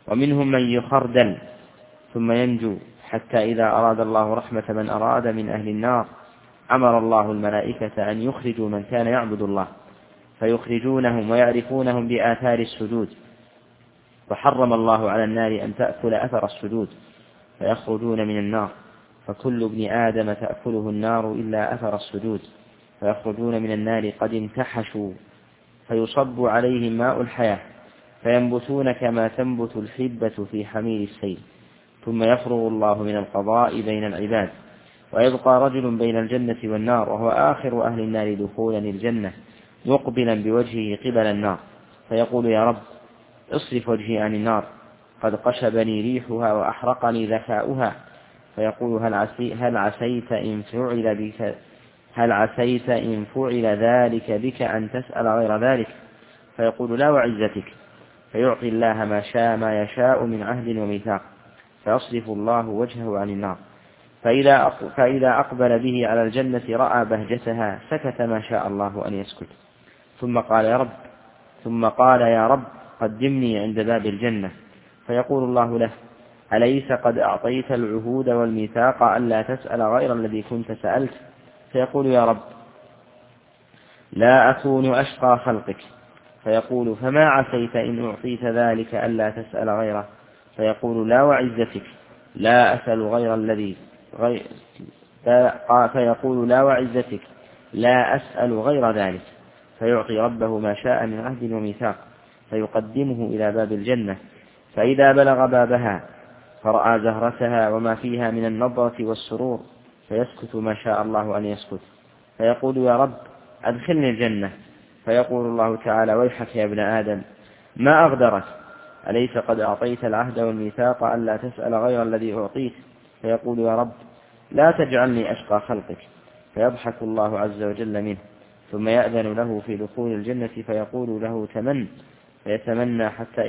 ومنهم من يخردل ثم ينجو، حتى إذا أراد الله رحمة من أراد من أهل النار أمر الله الملائكة أن يخرجوا من كان يعبد الله، فيخرجونهم ويعرفونهم بآثار السجود، وحرم الله على النار أن تأكل أثر السجود، فيخرجون من النار، فكل ابن آدم تأكله النار إلا أثر السجود، فيخرجون من النار قد انتحشوا، فيصب عليهم ماء الحياة، فينبتون كما تنبت الحبة في حمير السيل، ثم يفرغ الله من القضاء بين العباد، ويبقى رجل بين الجنة والنار وهو آخر أهل النار دخولا الجنة، مقبلا بوجهه قبل النار، فيقول: يا رب اصرف وجهي عن النار، قد قشبني ريحها وأحرقني ذكاؤها. فيقول: هل عسيت إن فعل ذلك بك أن تسأل غير ذلك؟ فيقول: لا وعزتك. فيعطي الله ما يشاء من عهد وميثاق، فيصرف الله وجهه عن النار، فإذا أقبل به على الجنة رأى بهجتها، سكت ما شاء الله أن يسكت، ثم قال: يا رب قدمني عند باب الجنة. فيقول الله له: أليس قد أعطيت العهود والميثاق ألا تسأل غير الذي كنت سألت؟ فيقول: يا رب لا أكون أشقى خلقك. فيقول: فما عسيت إن أعطيت ذلك ألا تسأل غيره؟ فيقول: لا وعزتك لا أسأل غير الذي فيقول: لا وعزتك لا أسأل غير ذلك. فيعطي ربه ما شاء من عهد وميثاق، فيقدمه إلى باب الجنة، فإذا بلغ بابها فرأى زهرتها وما فيها من النضرة والسرور، فيسكت ما شاء الله أن يسكت، فيقول: يا رب أدخلني الجنة. فيقول الله تعالى: ويحك يا ابن آدم ما أغدرك، أليس قد أعطيت العهد والميثاق ألا تسأل غير الذي أعطيت؟ فيقول: يا رب لا تجعلني أشقى خلقك. فيضحك الله عز وجل منه، ثم يأذن له في دخول الجنة، فيقول له: تمن. فيتمنى حتى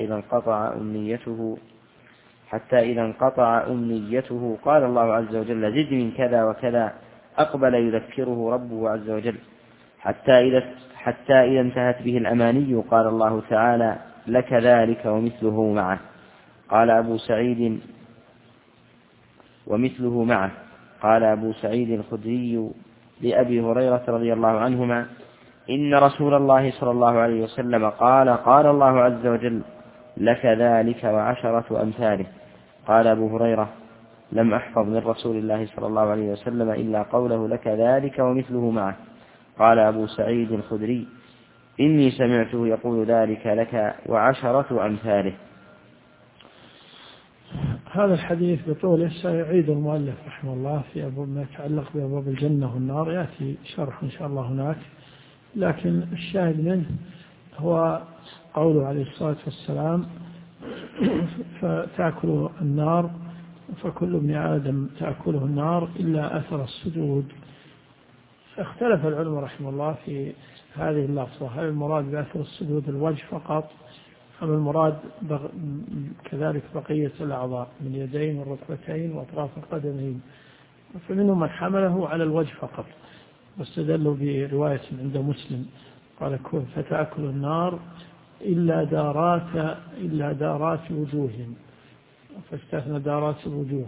إذا انقطع أمنيته قال الله عز وجل: زد من كذا وكذا. أقبل يذكره ربه عز وجل، حتى إذا انتهت به الأماني قال الله تعالى: لك ذلك ومثله معه. قال أبو سعيد الخدري لأبي هريرة رضي الله عنهما: إن رسول الله صلى الله عليه وسلم قال الله عز وجل: لك ذلك وعشرة أمثاله. قال أبو هريرة: لم أحفظ من رسول الله صلى الله عليه وسلم إلا قوله: لك ذلك ومثله معه. قال أبو سعيد الخدري: إني سمعته يقول ذلك لك وعشرة أمثاله. هذا الحديث بطوله سيعيد المؤلف رحمه الله في أبواب ما يتعلق بأبواب الجنة والنار، يأتي شرح إن شاء الله هناك، لكن الشاهد منه هو قوله عليه الصلاة والسلام: فتأكل النار، فكل ابن آدم تأكله النار إلا أثر السجود. اختلف العلماء رحمه الله في هذه اللفظة، هل المراد بأثر السجود الوجه فقط، أم المراد كذلك بقية الأعضاء من يدين والركبتين وأطراف القدمين؟ فمنهم من حمله على الوجه فقط، واستدلوا برواية عند مسلم قال: فتأكل النار إلا دارات وجوههم، فاستثنى دارات الوجوه.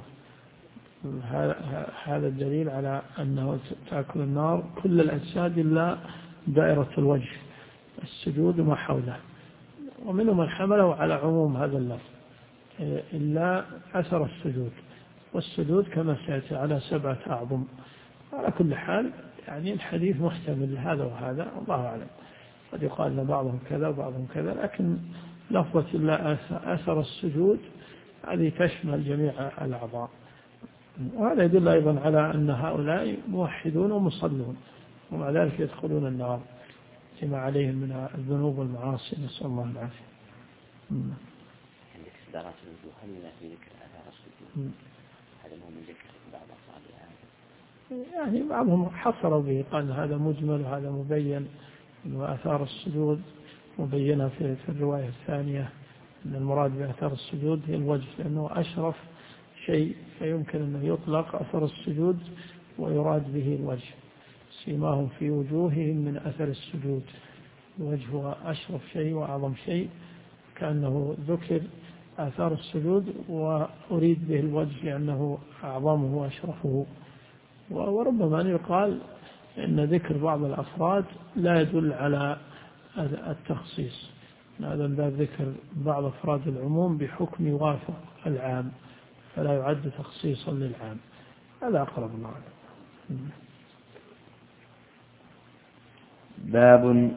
هذا الدليل على أنه تأكل النار كل الأجساد إلا دائرة الوجه، السجود وما حوله. ومنهم من حمله على عموم هذا اللفظ إلا أثر السجود، والسجود كما سيأتي على 7 أعظم. على كل حال يعني الحديث محتمل هذا وهذا، الله أعلم، قد يقال أن بعضهم كذا وبعضهم كذا، لكن لفظة إلا أثر السجود هذه تشمل جميع الأعضاء. وهذا يدل أيضا على أن هؤلاء موحدون ومصلون، ومع ذلك يدخلون النار لما عليهم من الذنوب والمعاصي، نسأل الله العافية. عندك دارات الوجوه، هل في ذكر آثار السجود؟ هذا هو من ذكر بعض أصحابها، يعني بعضهم حصروا به، قال هذا مجمل وهذا مبين، وآثار السجود مبينة في الرواية الثانية أن المراد بآثار السجود هي الوجه، لأنه أشرف شيء، فيمكن أن يطلق أثر السجود ويراد به الوجه. سيماهم في وجوههم من أثر السجود، الوجه هو أشرف شيء وأعظم شيء، كأنه ذكر آثار السجود، وأريد به الوجه لأنه أعظمه وأشرفه. وربما يقال إن ذكر بعض الأفراد لا يدل على التخصيص، هذا من باب ذكر بعض أفراد العموم بحكم يوافق العام، فلا يعد تخصيصا للعام. هذا أقرب معنا. باب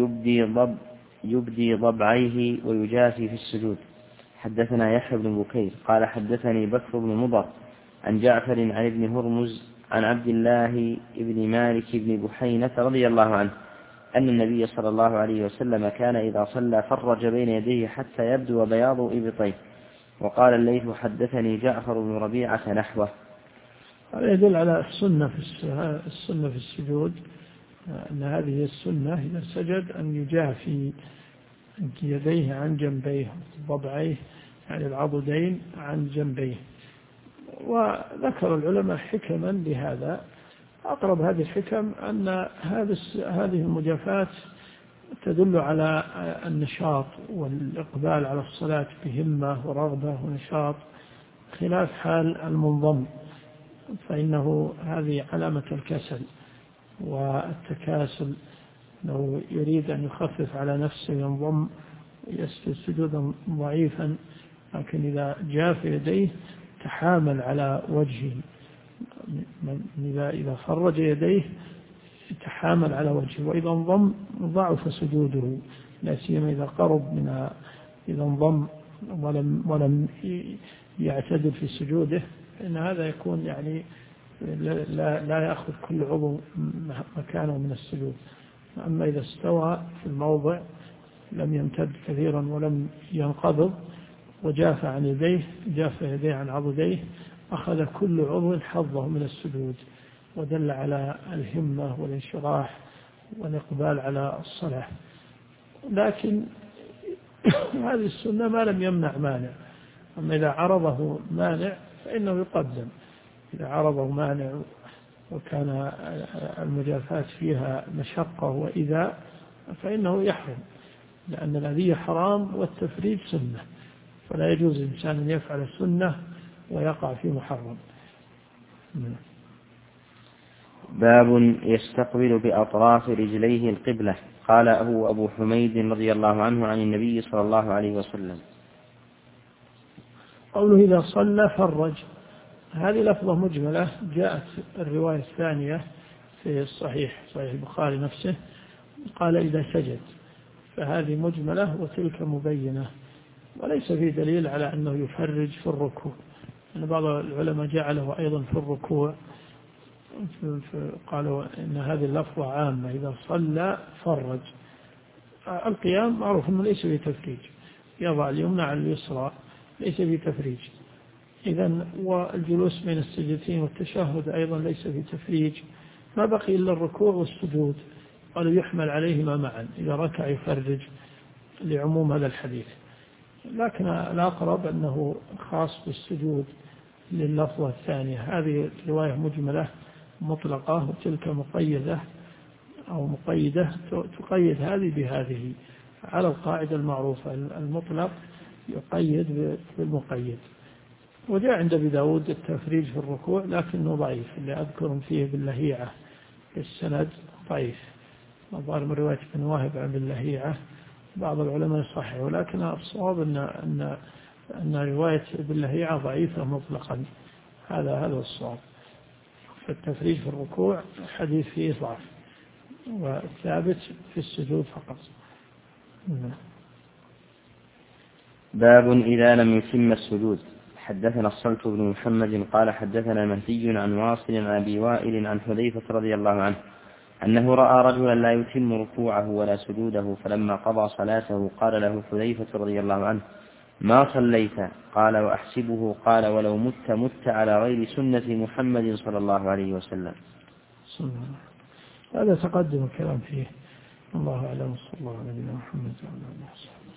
يبدي ضبعيه ويجافي في السجود. حدثنا يحيى بن بكير قال حدثني بكر بن مضر عن جعفر عن ابن هرمز عن عبد الله بن مالك بن بحينة رضي الله عنه أن النبي صلى الله عليه وسلم كان إذا صلى فرج بين يديه حتى يبدو بياض إبطيه. وقال الليث حدثني جعفر بن ربيعة نحوه. هذا يدل على السنة في السجود، أن هذه السنة إذا سجد أن يجافي يديه عن جنبيه، ضبعيه يعني العضدين عن جنبيه. وذكر العلماء حكما لهذا. أقرب هذه الحكم أن هذه المجافات تدل على النشاط والإقبال على الصلاة بهمة ورغبة ونشاط، خلاف حال المنضم، فإنه هذه علامة الكسل والتكاسل. لو يريد أن يخفف على نفسه ينضم يسجد سجودا ضعيفا، لكن إذا جاف يديه تحامل على وجهه، إذا فرج يديه تحامل على وجهه، وإذا انضم ضعف سجوده، لا سيما إذا قرب من إذا انضم ولم يعتدل في سجوده، فإن هذا يكون يعني لا يأخذ كل عضو مكانه من السجود. أما إذا استوى في الموضع لم يمتد كثيرا ولم ينقبض وجاف عن يديه، جاف يديه عن عضديه، أخذ كل عضو حظه من السجود، ودل على الهمة والانشراح والإقبال على الصلاة. لكن هذه السنة ما لم يمنع مانع. أما إذا عرضه مانع فإنه يقدم. إذا عرضه مانع وكان المجافات فيها مشقة وإذا، فإنه يحرم، لأن الأذية حرام والتفريج سنة، فلا يجوز الإنسان أن يفعل السنة ويقع في محرم. باب يستقبل بأطراف رجليه القبلة. قال أبو حميد رضي الله عنه عن النبي صلى الله عليه وسلم. قوله إذا صلى فرج، هذه لفظة مجملة، جاءت الرواية الثانية في صحيح البخاري نفسه، قال إذا سجد، فهذه مجملة وتلك مبينة، وليس في دليل على أنه يفرج في الركوع، أن بعض العلماء جعله أيضا في الركوع، قالوا إن هذه اللفظة عامة، إذا صلى فرج. القيام معروف أنه ليس بتفريج، يضع اليمنى على اليسرى، ليس بتفريج. إذن والجلوس بين السجدتين والتشهد أيضا ليس بتفريج، ما بقي إلا الركوع والسجود، قالوا يحمل عليهما معا، إذا ركع يفرج لعموم هذا الحديث. لكن الأقرب أنه خاص بالسجود لللفظة الثانية. هذه رواية مجملة مطلقة، وتلك مقيدة أو مقيدة، تقيد هذه بهذه على القاعدة المعروفة، المطلق يقيد بالمقيد. وجاء عند أبي داود التفريج في الركوع لكنه ضعيف، اللي أذكر فيه باللهيعة في السند ضعيف، نظر من رواية بن واهب عن باللهيعة، بعض العلماء يصحح، ولكن الصواب أن رواية باللهيعة ضعيفة مطلقا، هذا الصواب. فالتفريج في الركوع حديث فيه ضعف، والثابت في السجود فقط. باب إذا لم يتم السجود. حدثنا الصلت بن محمد قال حدثنا مهدي عن واصل عن أبي وائل عن حذيفة رضي الله عنه أنه رأى رجلا لا يتم ركوعه ولا سجوده، فلما قضى صلاته قال له حذيفة رضي الله عنه ما صليت؟ قال وأحسبه قال ولو مت على غير سنة محمد صلى الله عليه وسلم. هذا تقدم الكلام فيه. الله أعلم، صلى الله عليه وسلم.